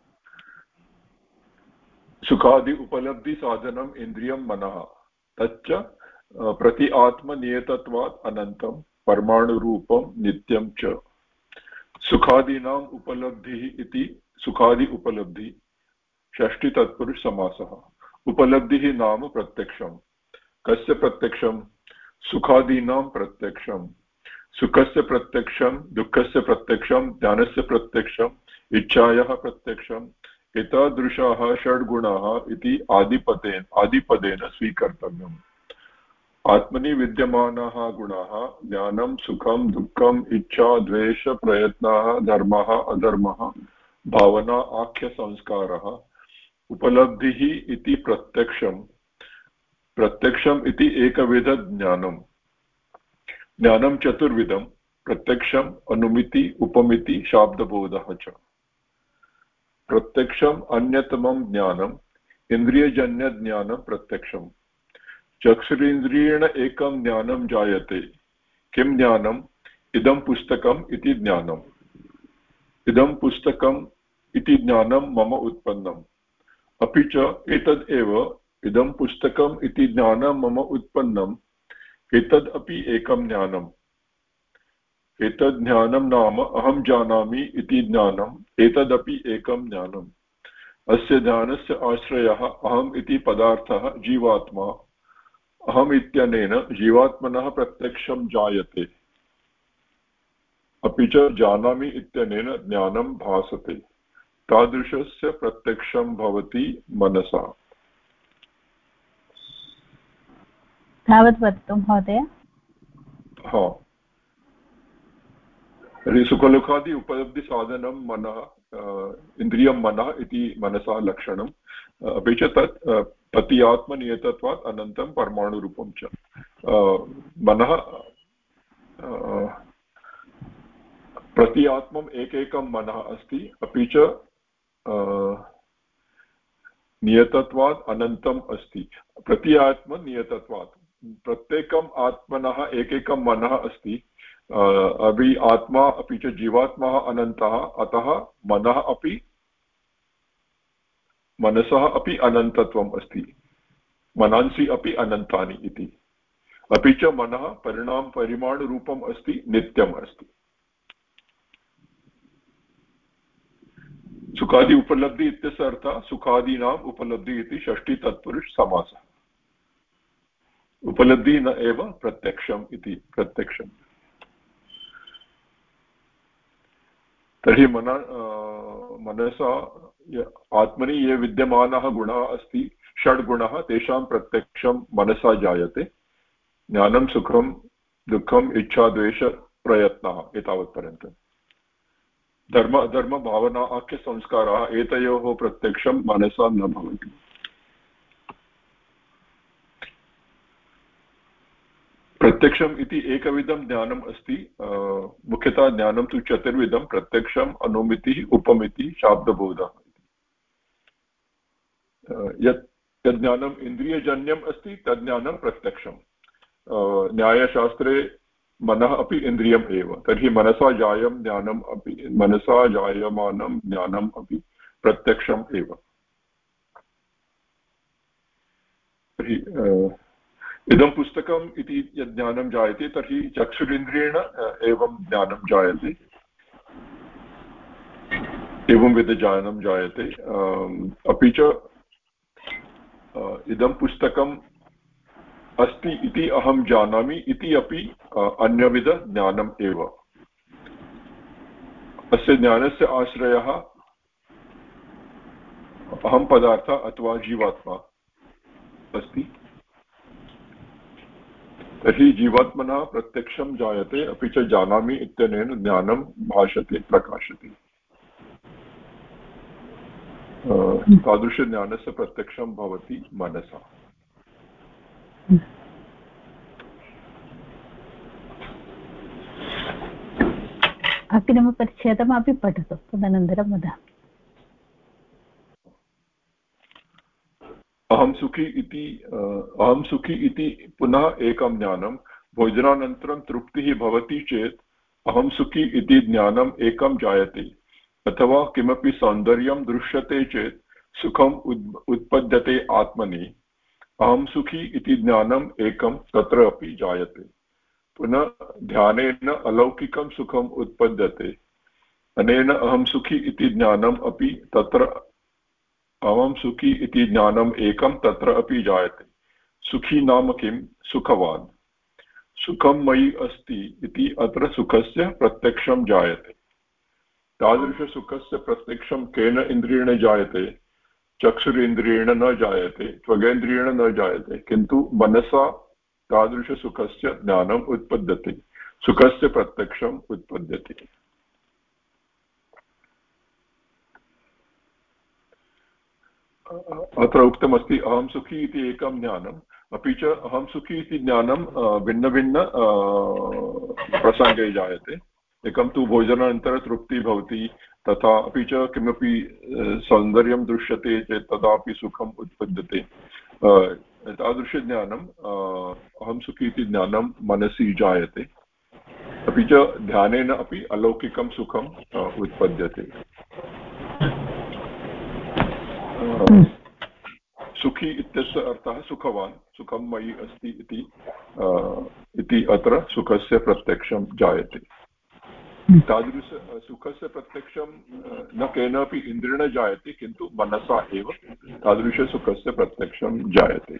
सुखादि उपलब्धिसाधनम् इन्द्रियं मनः, तच्च प्रति आत्मनियतत्वात् अनन्तं परमाणुरूपं नित्यं च। सुखादीनाम् उपलब्धिः इति सुखादि उपलब्धि षष्ठी तत्पुरुष समासः। उपलब्धिः नाम प्रत्यक्षम्। कस्य प्रत्यक्षं? सुखादीनां प्रत्यक्षं। सुखस्य प्रत्यक्षं, दुःखस्य प्रत्यक्षं, ज्ञानस्य प्रत्यक्षम्, इच्छायाः प्रत्यक्षम्। एतादृशाः षड्गुणाः इति आदिपदेन स्वीकर्तव्यम्। आत्मनि विद्यमानाः गुणाः ज्ञानं, सुखं, दुःखम्, इच्छा, द्वेष, प्रयत्नः, धर्मः, अधर्मः, भावना, आख्यसंस्कारः, उपलब्धिः इति प्रत्यक्षम्। प्रत्यक्षम् इति एकविधज्ञानम्। ज्ञानं चतुर्विधं: प्रत्यक्षम्, अनुमिति, उपमिति, शाब्दबोधः च। प्रत्यक्षम् अन्यतमं ज्ञानम्, इन्द्रियजन्यज्ञानं प्रत्यक्षम्। चक्षुरिन्द्रियेण एकं ज्ञानं जायते। किं ज्ञानम्? इदं पुस्तकम् इति ज्ञानम्। इदं पुस्तकम् इति ज्ञानं मम उत्पन्नम्। अपि च एतद् एव इदं पुस्तकम् इति ज्ञानं मम उत्पन्नम्। एतद् अपि एकं ज्ञानम्। एतद् ज्ञानं नाम अहं जानामि इति ज्ञानम्। एतदपि एकं ज्ञानम्। अस्य ज्ञानस्य आश्रयः अहम् इति पदार्थः जीवात्मा। अहम् इत्यनेन जीवात्मनः प्रत्यक्षं जायते। अपि च जानामि इत्यनेन ज्ञानं भासते। तादृशस्य प्रत्यक्षं भवति मनसा। तावत् वक्तुं महोदय? हा, तर्हि सुखदुःखादि उपलब्धिसाधनं मनः, इन्द्रियं मनः इति मनसः लक्षणम्। अपि च तत् प्रति आत्मनियतत्वात् अनन्तं परमाणुरूपं च। मनः प्रति आत्मम् एकैकं मनः अस्ति, अपि च नियतत्वात् अनन्तम् अस्ति। प्रति आत्मनियतत्वात् प्रत्येकम् आत्मनः एकैकं मनः अस्ति। अभी आत्मा अपि च जीवात्मा अनन्तः, अतः मनसः अपि अनन्तत्वम् अस्ति। मनांसि अपि अनन्तानि इति। अपि च मनः परिमाणरूपम् अस्ति, नित्यम् अस्ति। सुखादि उपलब्धि इत्यस्य अर्थः सुखादीनाम् उपलब्धि इति षष्ठी तत्पुरुष समासः। उपलब्धि न एव प्रत्यक्षम् इति। प्रत्यक्षम् तर्हि मनसा आत्मनि ये विद्यमानः गुणः अस्ति, षड्गुणः, तेषां प्रत्यक्षं मनसा जायते। ज्ञानं, सुखं, दुःखम्, इच्छा, द्वेष, प्रयत्नः, एतावत्पर्यन्तम्। धर्म अधर्म भावना आख्यसंस्काराः, एतयोः प्रत्यक्षं मनसा न भवति। प्रत्यक्षम् इति एकविधं ज्ञानम् अस्ति। मुख्यतः ज्ञानं तु चतुर्विधं: प्रत्यक्षम्, अनुमितिः, उपमितिः, शाब्दबोधः। यत् ज्ञानम् इन्द्रियजन्यम् अस्ति तद् ज्ञानं प्रत्यक्षम्। न्यायशास्त्रे मनः अपि इन्द्रियम् एव। तर्हि मनसा जायं ज्ञानम् अपि, मनसा जायमानं ज्ञानम् अपि प्रत्यक्षम् एव। तर्हि इदं पुस्तकम् इति यद् ज्ञानं जायते, तर्हि चक्षुरिन्द्रियेण एवं ज्ञानं जायते, एवंविधज्ञानं जायते। अपि च इदं पुस्तकम् अस्ति इति अहं जानामि इति अपि अन्यविधज्ञानम् एव। अस्य ज्ञानस्य आश्रयः अहं पदार्थः अथवा जीवात्मा अस्ति। तर्हि जीवात्मनः प्रत्यक्षं जायते, अपि च जानामि इत्यनेन ज्ञानं भाषते, प्रकाशते। तादृशज्ञानस्य प्रत्यक्षं भवति मनसा। अग्रिमपरिच्छेदमपि पठतु, तदनन्तरं वदामि। अहं सुखी इति पुनः एकं ज्ञानं। भोजनानन्तरं तृप्तिः भवति चेत् अहं सुखी इति ज्ञानम् एकं जायते। अथवा किमपि सौन्दर्यं दृश्यते चेत् सुखम् उत्पद्यते आत्मनि। अहं सुखी इति ज्ञानम् एकं तत्र अपि जायते। पुनः ध्यानेन अलौकिकं सुखम् उत्पद्यते। अनेन अहं सुखी इति ज्ञानम् अपि तत्र अहं सुखी इति ज्ञानम् एकं तत्र अपि जायते। सुखी नाम किं? सुखवान्। सुखं मयि अस्ति इति अत्र सुखस्य प्रत्यक्षं जायते। तादृशसुखस्य प्रत्यक्षं केन इन्द्रियेण जायते? चक्षुरिन्द्रियेण न जायते, त्वगेन्द्रियेण न जायते, किन्तु मनसा तादृशसुखस्य ज्ञानम् उत्पद्यते, सुखस्य प्रत्यक्षम् उत्पद्यते। अत्र उक्तमस्ति अहं सुखी इति एकं ज्ञानम्, अपि च अहं सुखी इति ज्ञानं भिन्नभिन्न प्रसङ्गे जायते। एकं तु भोजनानन्तरं तृप्तिः भवति, तथा अपि च किमपि सौन्दर्यं दृश्यते चेत् तदापि सुखम् उत्पद्यते। तादृशज्ञानम् अहं सुखी इति ज्ञानं मनसि जायते, अपि च ध्यानेन अपि अलौकिकं सुखम् उत्पद्यते। सुखी इत्यस्य अर्थः सुखवान्, सुखं मयि अस्ति इति अत्र सुखस्य प्रत्यक्षं जायते। तादृश सुखस्य प्रत्यक्षं न केनापि इन्द्रियेण जायते, किन्तु मनसा एव तादृशसुखस्य प्रत्यक्षं जायते।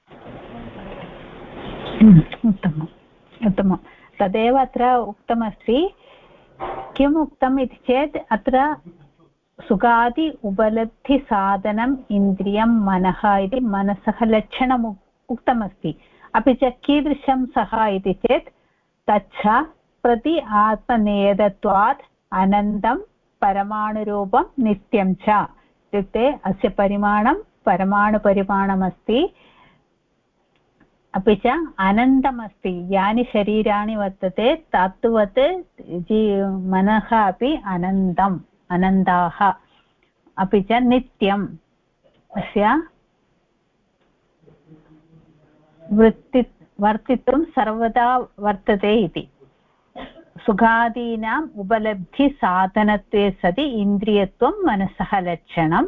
उत्तमम् उत्तमं। तदेव अत्र उक्तमस्ति। किम् उक्तम् इति चेत् अत्र सुखादि उपलब्धिसाधनम् इन्द्रियं मनः इति मनसः लक्षणम् उक्तमस्ति। अपि च कीदृशं सः इति चेत् तच्च प्रति आत्मनेयत्वात् अनन्तं परमाणुरूपं नित्यं च। इत्युक्ते अस्य परिमाणं परमाणुपरिमाणमस्ति, अपि च अनन्तमस्ति। यानि शरीराणि वर्तते तद्वत् मनः अपि अनन्ताः, अपि च नित्यम् अस्य वर्तितुं सर्वदा वर्तते इति। सुखादीनाम् उपलब्धिसाधनत्वे सति इन्द्रियत्वं मनसः लक्षणम्।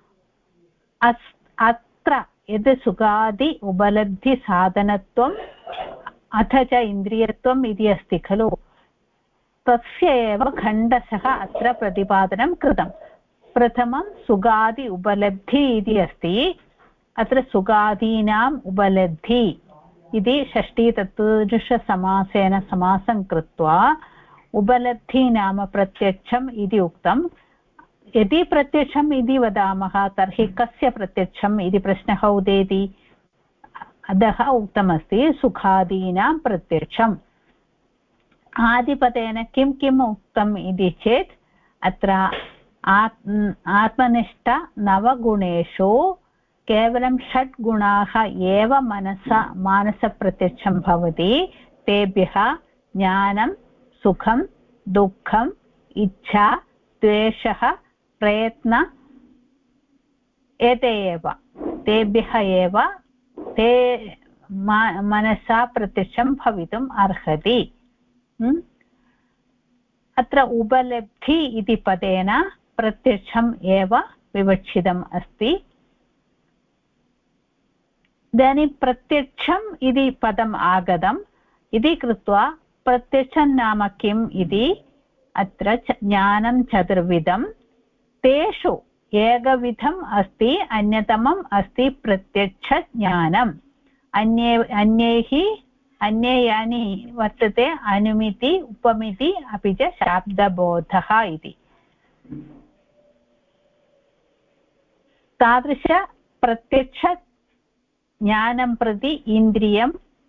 अत्र यद् सुखादि उपलब्धिसाधनत्वम् अथ च इन्द्रियत्वम् इति अस्ति खलु, तस्य एव खण्डशः अत्र प्रतिपादनं कृतं। प्रथमं सुखादि उपलब्धि इति अस्ति। अत्र सुखादीनाम् उपलब्धि इति षष्ठीतत्पुरुषसमासेन समासं कृत्वा उपलब्धि नाम प्रत्यक्षम् इति उक्तं। यदि प्रत्यक्षम् इति वदामः तर्हि कस्य प्रत्यक्षम् इति प्रश्नः उदेति। अतः उक्तमस्ति सुखादीनां प्रत्यक्षम्। आदिपदेन किं किम् उक्तम् इति चेत् अत्र आत्मनिष्ठ नवगुणेषु केवलं 6 गुणाः एव मानसप्रत्यक्षं भवति। तेभ्यः ज्ञानं, सुखं, दुःखम्, इच्छा, द्वेषः, प्रयत्न एते एव, तेभ्यः एव ते मनसा प्रत्यक्षं भवितुम् अर्हति। अत्र उपलब्धि इति पदेन प्रत्यक्षम् एव विवक्षितम् अस्ति। इदानीं प्रत्यक्षम् इति पदम् आगतम् इति कृत्वा प्रत्यक्षं नाम किम् इति अत्र ज्ञानं चतुर्विधं, तेषु एकविधम् अस्ति, अन्यतमम् अस्ति प्रत्यक्षज्ञानम्। अन्ये यानि वर्तते अनुमिति, उपमिति, अपि च शाब्दबोधः इति। तादृश प्रत्यक्षज्ञानं प्रति इन्द्रियं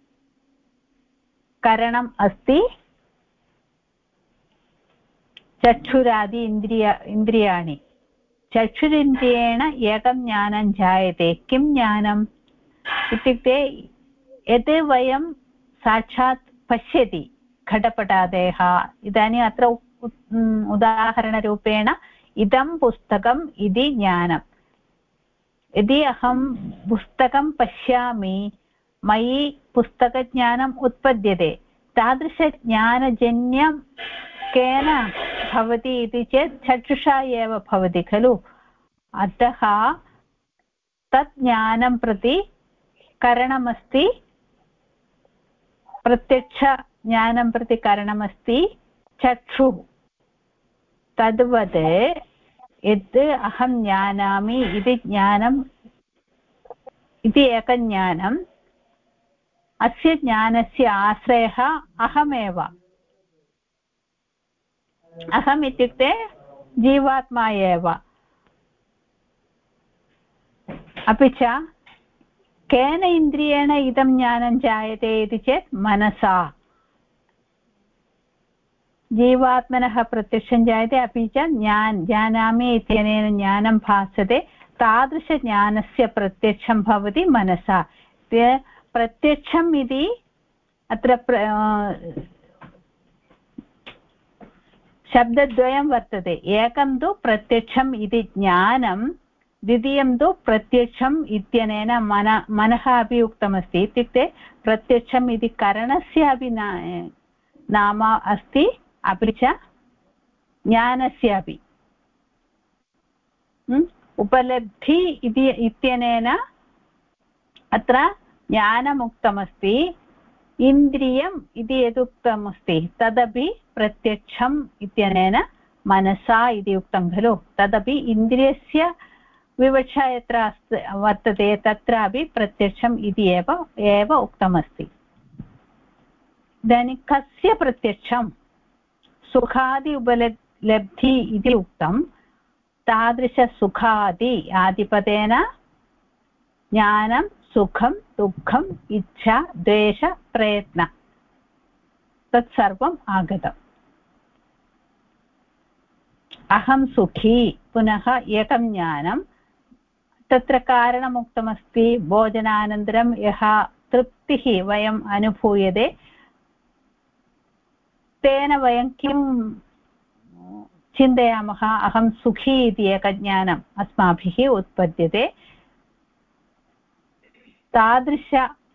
करणम् अस्ति। चक्षुरादि इन्द्रियाणि, चक्षुरिन्द्रियेण एकं ज्ञानं जायते। किं ज्ञानम् इत्युक्ते यत् वयं साक्षात् पश्यति घटपटादयः। इदानीम् अत्र उदाहरणरूपेण इदं पुस्तकम् इति ज्ञानं। यदि अहं पुस्तकं पश्यामि, मयि पुस्तकज्ञानम् उत्पद्यते। तादृशज्ञानजन्यं केन भवति इति चेत् चक्षुषा एव भवति खलु। अतः तत् ज्ञानं प्रति करणमस्ति, प्रत्यक्षज्ञानं प्रति करणमस्ति चक्षुः। तद्वत् यत् अहं जानामि इति ज्ञानम् इति एकं ज्ञानम् अस्य ज्ञानस्य आश्रयः अहमेव अहम् इत्युक्ते जीवात्मा एव अपि च केन इन्द्रियेण इदं ज्ञानं जायते इति चेत् मनसा जीवात्मनः प्रत्यक्षं जायते अपि च जानामि इत्यनेन ज्ञानं भासते तादृशज्ञानस्य प्रत्यक्षं भवति मनसा प्रत्यक्षम् इति अत्र शब्दद्वयं वर्तते एकं तु प्रत्यक्षम् इति ज्ञानं द्वितीयं तु प्रत्यक्षम् इत्यनेन मनः अपि उक्तमस्ति इत्युक्ते प्रत्यक्षम् इति करणस्य अपि नाम अस्ति अपि च ज्ञानस्य अपि उपलब्धि इत्यनेन अत्र ज्ञानमुक्तमस्ति इन्द्रियम् इति यदुक्तमस्ति तदपि प्रत्यक्षम् इत्यनेन मनसा इति उक्तं खलु तदपि इन्द्रियस्य विवक्षा यत्र वर्तते तत्रापि प्रत्यक्षम् इति एव उक्तमस्ति इदानीं कस्य प्रत्यक्षं सुखादि उपलब्धि इति उक्तं तादृशसुखादि आदिपदेन ज्ञानं सुखं दुःखम् इच्छा द्वेष प्रयत्न तत्सर्वम् आगतम् अहं सुखी पुनः एकं ज्ञानं तत्र कारणमुक्तमस्ति भोजनानन्तरं यः तृप्तिः वयम् अनुभूयते तेन वयं किं चिन्तयामः अहं सुखी इति एकं ज्ञानम् अस्माभिः उत्पद्यते तादृश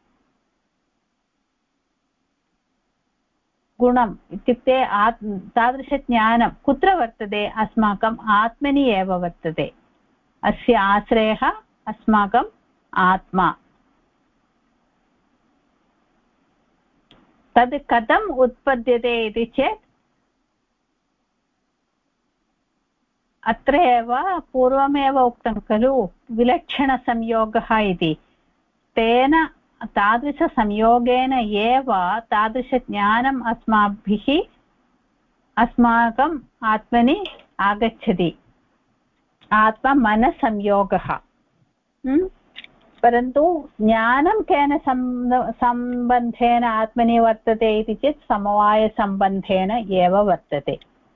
गुणम् इत्युक्ते तादृशज्ञानं कुत्र वर्तते अस्माकम् आत्मनि एव वर्तते अस्य आश्रयः अस्माकम् आत्मा तद् कथम् उत्पद्यते इति चेत् अत्र एव पूर्वमेव उक्तं खलु विलक्षणसंयोगः इति तेन तादृशसंयोगेन एव तादृशज्ञानम् अस्माकम् आत्मनि आगच्छति आत्ममनसंयोगः परन्तु ज्ञानं केन सम्बन्धेन आत्मनि वर्तते इति चेत् समवायसम्बन्धेन एव वर्तते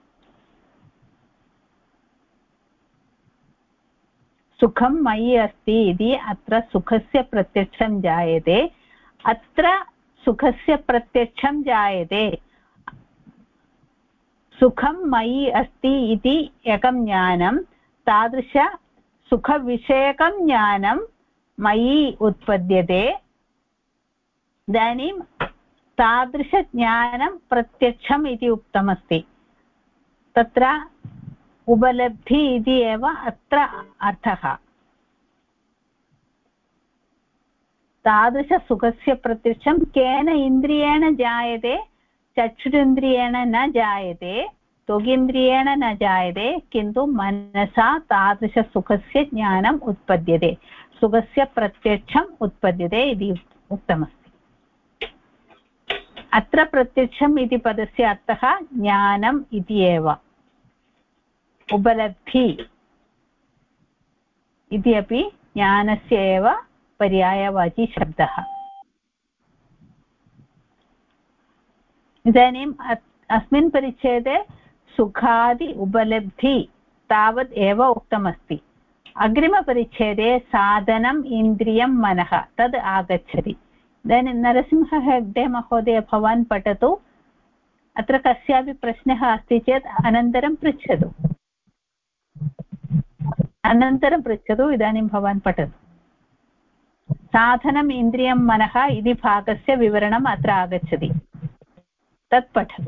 सुखं मयि अस्ति इति अत्र सुखस्य प्रत्यक्षं जायते अत्र सुखस्य प्रत्यक्षं जायते सुखं मयि अस्ति इति एकं ज्ञानं तादृश सुखविषयकं ज्ञानं मयि उत्पद्यते इदानीं तादृशज्ञानं प्रत्यक्षम् इति उक्तमस्ति तत्र उपलब्धि इति एव अत्र अर्थः तादृशसुखस्य प्रत्यक्षं केन इन्द्रियेण जायते चक्षुरिन्द्रियेण न जायते त्वगिन्द्रियेण न जायते किन्तु मनसा तादृशसुखस्य ज्ञानम् उत्पद्यते सुखस्य प्रत्यक्षम् उत्पद्यते इति उक्तमस्ति अत्र प्रत्यक्षम् इति पदस्य अर्थः ज्ञानम् इति एव उपलब्धि इति अपि ज्ञानस्य एव पर्यायवाची शब्दः इदानीम् अस्मिन् परिच्छेदे सुखादि उपलब्धि तावत् एव उक्तमस्ति अग्रिमपरिच्छेदे साधनम् इन्द्रियं मनः तद् आगच्छति इदानीं नरसिंह हेग्डे महोदय भवान् पठतु अत्र कस्यापि प्रश्नः अस्ति चेत् अनन्तरं पृच्छतु इदानीं भवान् पठतु साधनम् इन्द्रियं मनः इति भागस्य विवरणम् अत्र आगच्छति तत् पठतु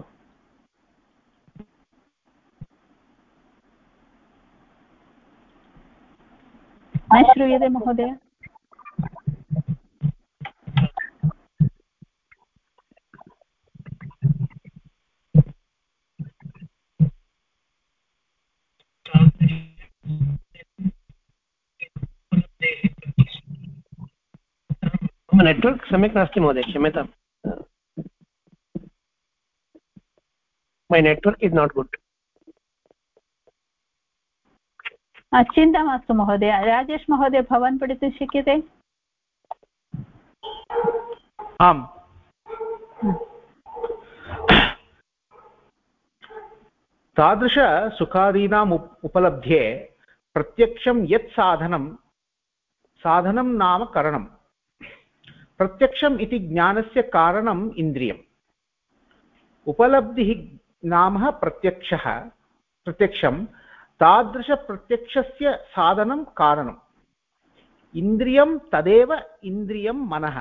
न श्रूयते महोदय मम नेट्वर्क् सम्यक् नास्ति महोदय, क्षम्यताम्। My network is not good. चिन्ता मास्तु महोदय। राजेश महोदय, भवान् पठितुं शक्यते? आम्। तादृशसुखादीनाम् उपलब्ध्ये प्रत्यक्षं यत् साधनं नाम करणम्। प्रत्यक्षम् इति ज्ञानस्य कारणम् इन्द्रियम्। उपलब्धिः नाम प्रत्यक्षं तादृशप्रत्यक्षस्य साधनं कारणम्। इन्द्रियं तदेव इन्द्रियं मनः।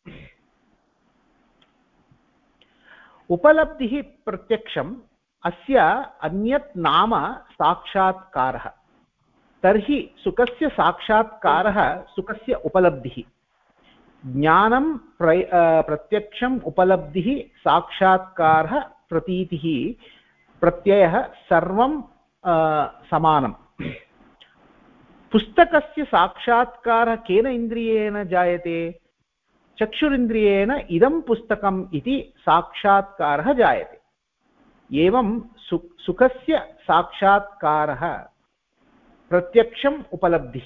उपलब्धिः प्रत्यक्षम्, अस्य अन्यत् नाम साक्षात्कारः। तर्हि सुखस्य साक्षात्कारः सुखस्य उपलब्धिः। ज्ञानं प्रत्यक्षम् उपलब्धिः साक्षात्कारः प्रतीतिः प्रत्ययः सर्वं समानम्। पुस्तकस्य साक्षात्कारः केन इन्द्रियेण जायते? चक्षुरिन्द्रियेण इदं पुस्तकम् इति साक्षात्कारः जायते। एवं सुखस्य साक्षात्कारः प्रत्यक्षम् उपलब्धिः।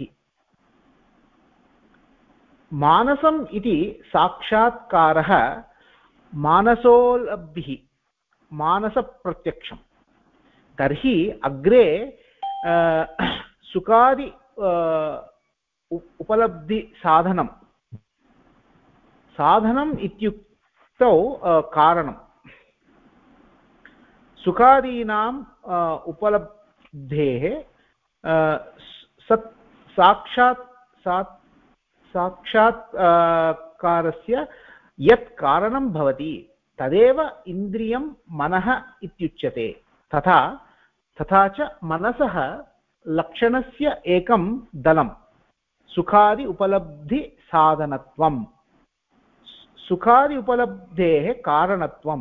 मानसम् इति साक्षात्कारः मानसोपलब्धिः, मानसप्रत्यक्षम्। तर्हि अग्रे सुखादि उपलब्धिसाधनं, साधनम् इत्युक्तौ कारणं। सुखादीनाम् उपलब्धेः साक्षात्कारस्य यत् कारणं भवति तदेव इन्द्रियं मनः इत्युच्यते। तथा च मनसः लक्षणस्य एकं दलं सुखादि उपलब्धिसाधनत्वम्। सुखादि उपलब्धेः कारणत्वं,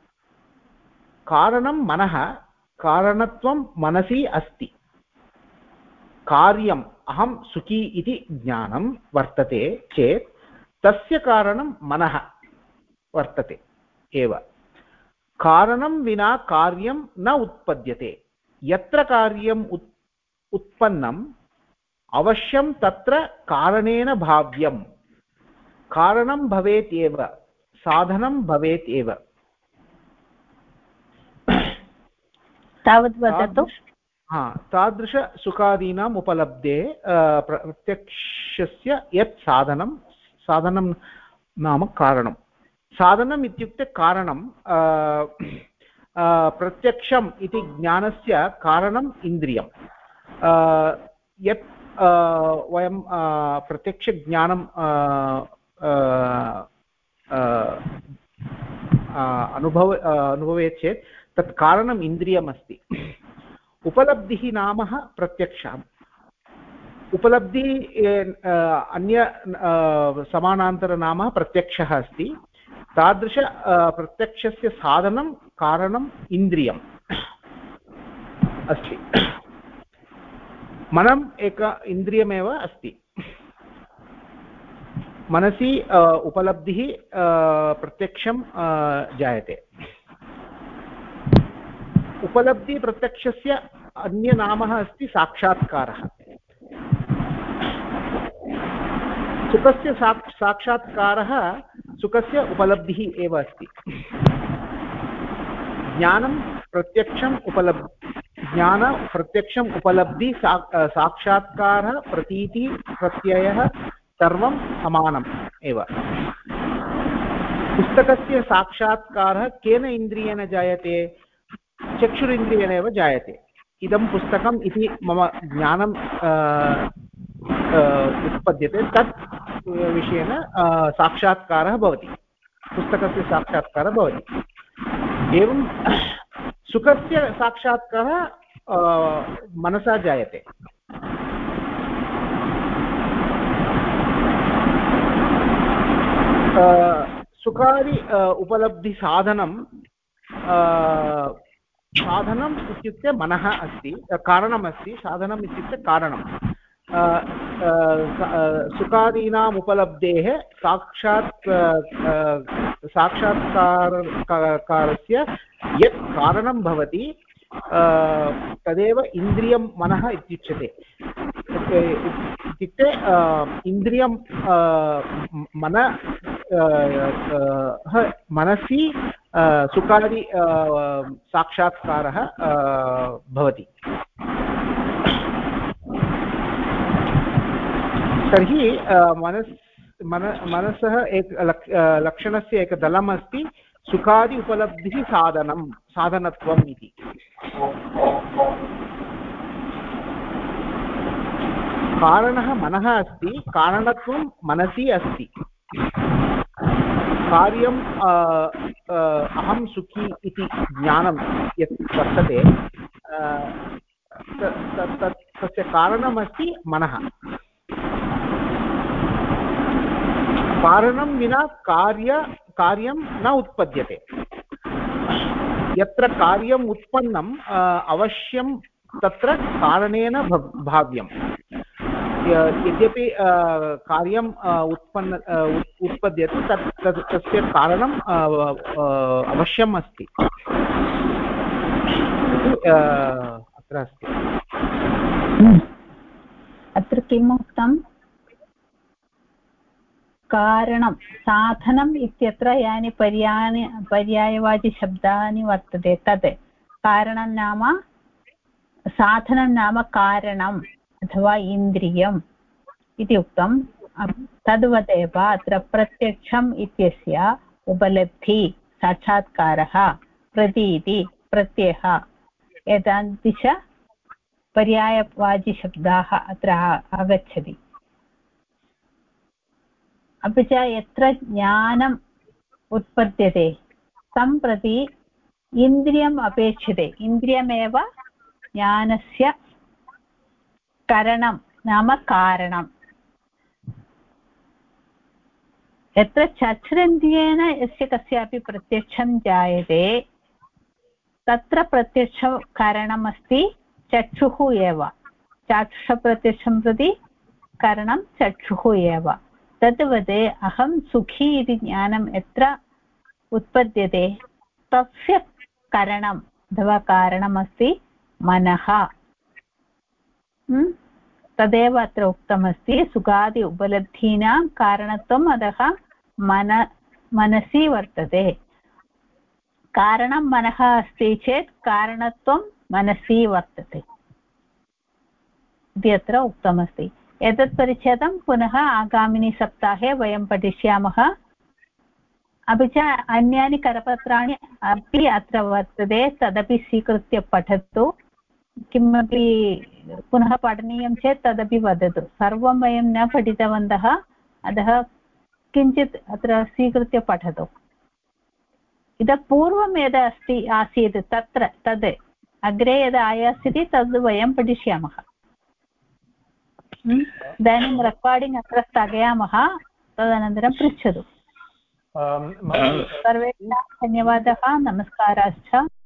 कारणं मनः, कारणत्वं मनसि अस्ति। कार्यम् अहं सुखी इति ज्ञानं वर्तते चेत् तस्य कारणं मनः वर्तते एव। कारणं विना कार्यं न उत्पद्यते। यत्र कार्यम् उत्पन्नम् अवश्यं तत्र कारणेन भाव्यम्। कारणं भवेत् एव, साधनं भवेत् एव। तावत् वदतु। तादृशसुखादीनाम् उपलब्धेः प्रत्यक्षस्य यत् साधनं नाम कारणं। साधनम् इत्युक्ते कारणं। प्रत्यक्षम् इति ज्ञानस्य कारणम् इन्द्रियं। यत् वयं प्रत्यक्षज्ञानं अनुभवेत् चेत् तत् कारणम् इन्द्रियमस्ति। उपलब्धिः नाम प्रत्यक्षम्। उपलब्धि अन्य समानान्तरनाम प्रत्यक्षः अस्ति। तादृश प्रत्यक्षस्य साधनं कारणम् इन्द्रियम् अस्ति। मनम् एक इन्द्रियमेव अस्ति। मनसि उपलब्धिः प्रत्यक्षं जायते। उपलब्धि प्रत्यक्षस्य अन्य नामः अस्ति साक्षात्कारः। सुखस्य साक्षात्कारः सुखस्य उपलब्धिः एव अस्ति। ज्ञानं प्रत्यक्षम् उपलब्धि साक्षात्कारः प्रतीति प्रत्ययः सर्वं समानम् एव। पुस्तकस्य साक्षात्कारः केन इन्द्रियेण जायते? चक्षुरिन्द्रियेण एव जायते। इदं पुस्तकम् इति मम ज्ञानं उत्पद्यते, तत् विषयेण साक्षात्कारः भवति, पुस्तकस्य साक्षात्कारः भवति। एवं सुखस्य साक्षात्कारः मनसा जायते। सुखादि उपलब्धिसाधनं साधनम् इत्युक्ते मनः अस्ति, कारणमस्ति। साधनम् इत्युक्ते कारणं। सुखादीनाम् उपलब्धेः साक्षात्कारस्य यत् कारणं भवति तदेव इन्द्रियं मनः इत्युच्यते। इत्युक्ते इन्द्रियं मनसि सुखादि साक्षात्कारः भवति। तर्हि मनसः लक्षणस्य एकदलम् अस्ति सुखादि उपलब्धिः साधनत्वम् इति। कारणः मनः अस्ति, कारणत्वं मनसि अस्ति। कार्यं अहं सुखी इति ज्ञानं यत् वर्तते तस्य कारणमस्ति मनः। कारणं विना कार्यं न उत्पद्यते। यत्र कार्यम् उत्पन्नम् अवश्यं तत्र कारणेन भाव्यम्। यद्यपि कार्यम् उत्पद्यते तस्य कारणम् अवश्यम् अस्ति। अत्र अस्ति। अत्र किम् उक्तम्? कारणं साधनम् इत्यत्र यानि पर्यायवाचिशब्दानि वर्तते तत् कारणं नाम साधनं नाम कारणम् अथवा इन्द्रियम् इति उक्तं। तद्वदेव अत्र प्रत्यक्षम् इत्यस्य उपलब्धि साक्षात्कारः प्रतीति प्रत्ययः एतादृश पर्यायवाचिशब्दाः अत्र आगच्छति। अपि च यत्र ज्ञानम् उत्पद्यते तं प्रति इन्द्रियम् अपेक्षते। इन्द्रियमेव ज्ञानस्य करणं नाम कारणम्। यत्र चक्षुरिन्द्रियेण यस्य कस्यापि प्रत्यक्षं जायते तत्र प्रत्यक्षकारणमस्ति चक्षुः एव। चाक्षुषप्रत्यक्षं प्रति कारणं चक्षुः एव। तद्वत् अहं सुखी इति ज्ञानं यत्र उत्पद्यते तस्य कारणम् अथवा कारणमस्ति मनः। तदेव अत्र उक्तमस्ति सुखादि उपलब्धीनां कारणत्वम् अतः मनसि वर्तते। कारणं मनः अस्ति चेत् कारणत्वं मनसि वर्तते इति अत्र उक्तमस्ति। एतत् परिच्छेदं पुनः आगामिनि सप्ताहे वयं पठिष्यामः। अपि च अन्यानि करपत्राणि अपि अत्र वर्तते, तदपि स्वीकृत्य पठतु। किमपि पुनः पठनीयं चेत् तदपि वदतु। सर्वं वयं न पठितवन्तः, अतः किञ्चित् अत्र स्वीकृत्य पठतु। इतः पूर्वं यद् आसीत् तद् अग्रे यद् आयास्यति तद् वयं पठिष्यामः। इदानीं रेकार्डिङ्ग् अत्र स्थगयामः, तदनन्तरं पृच्छतु। सर्वेषां धन्यवादः, नमस्काराश्च।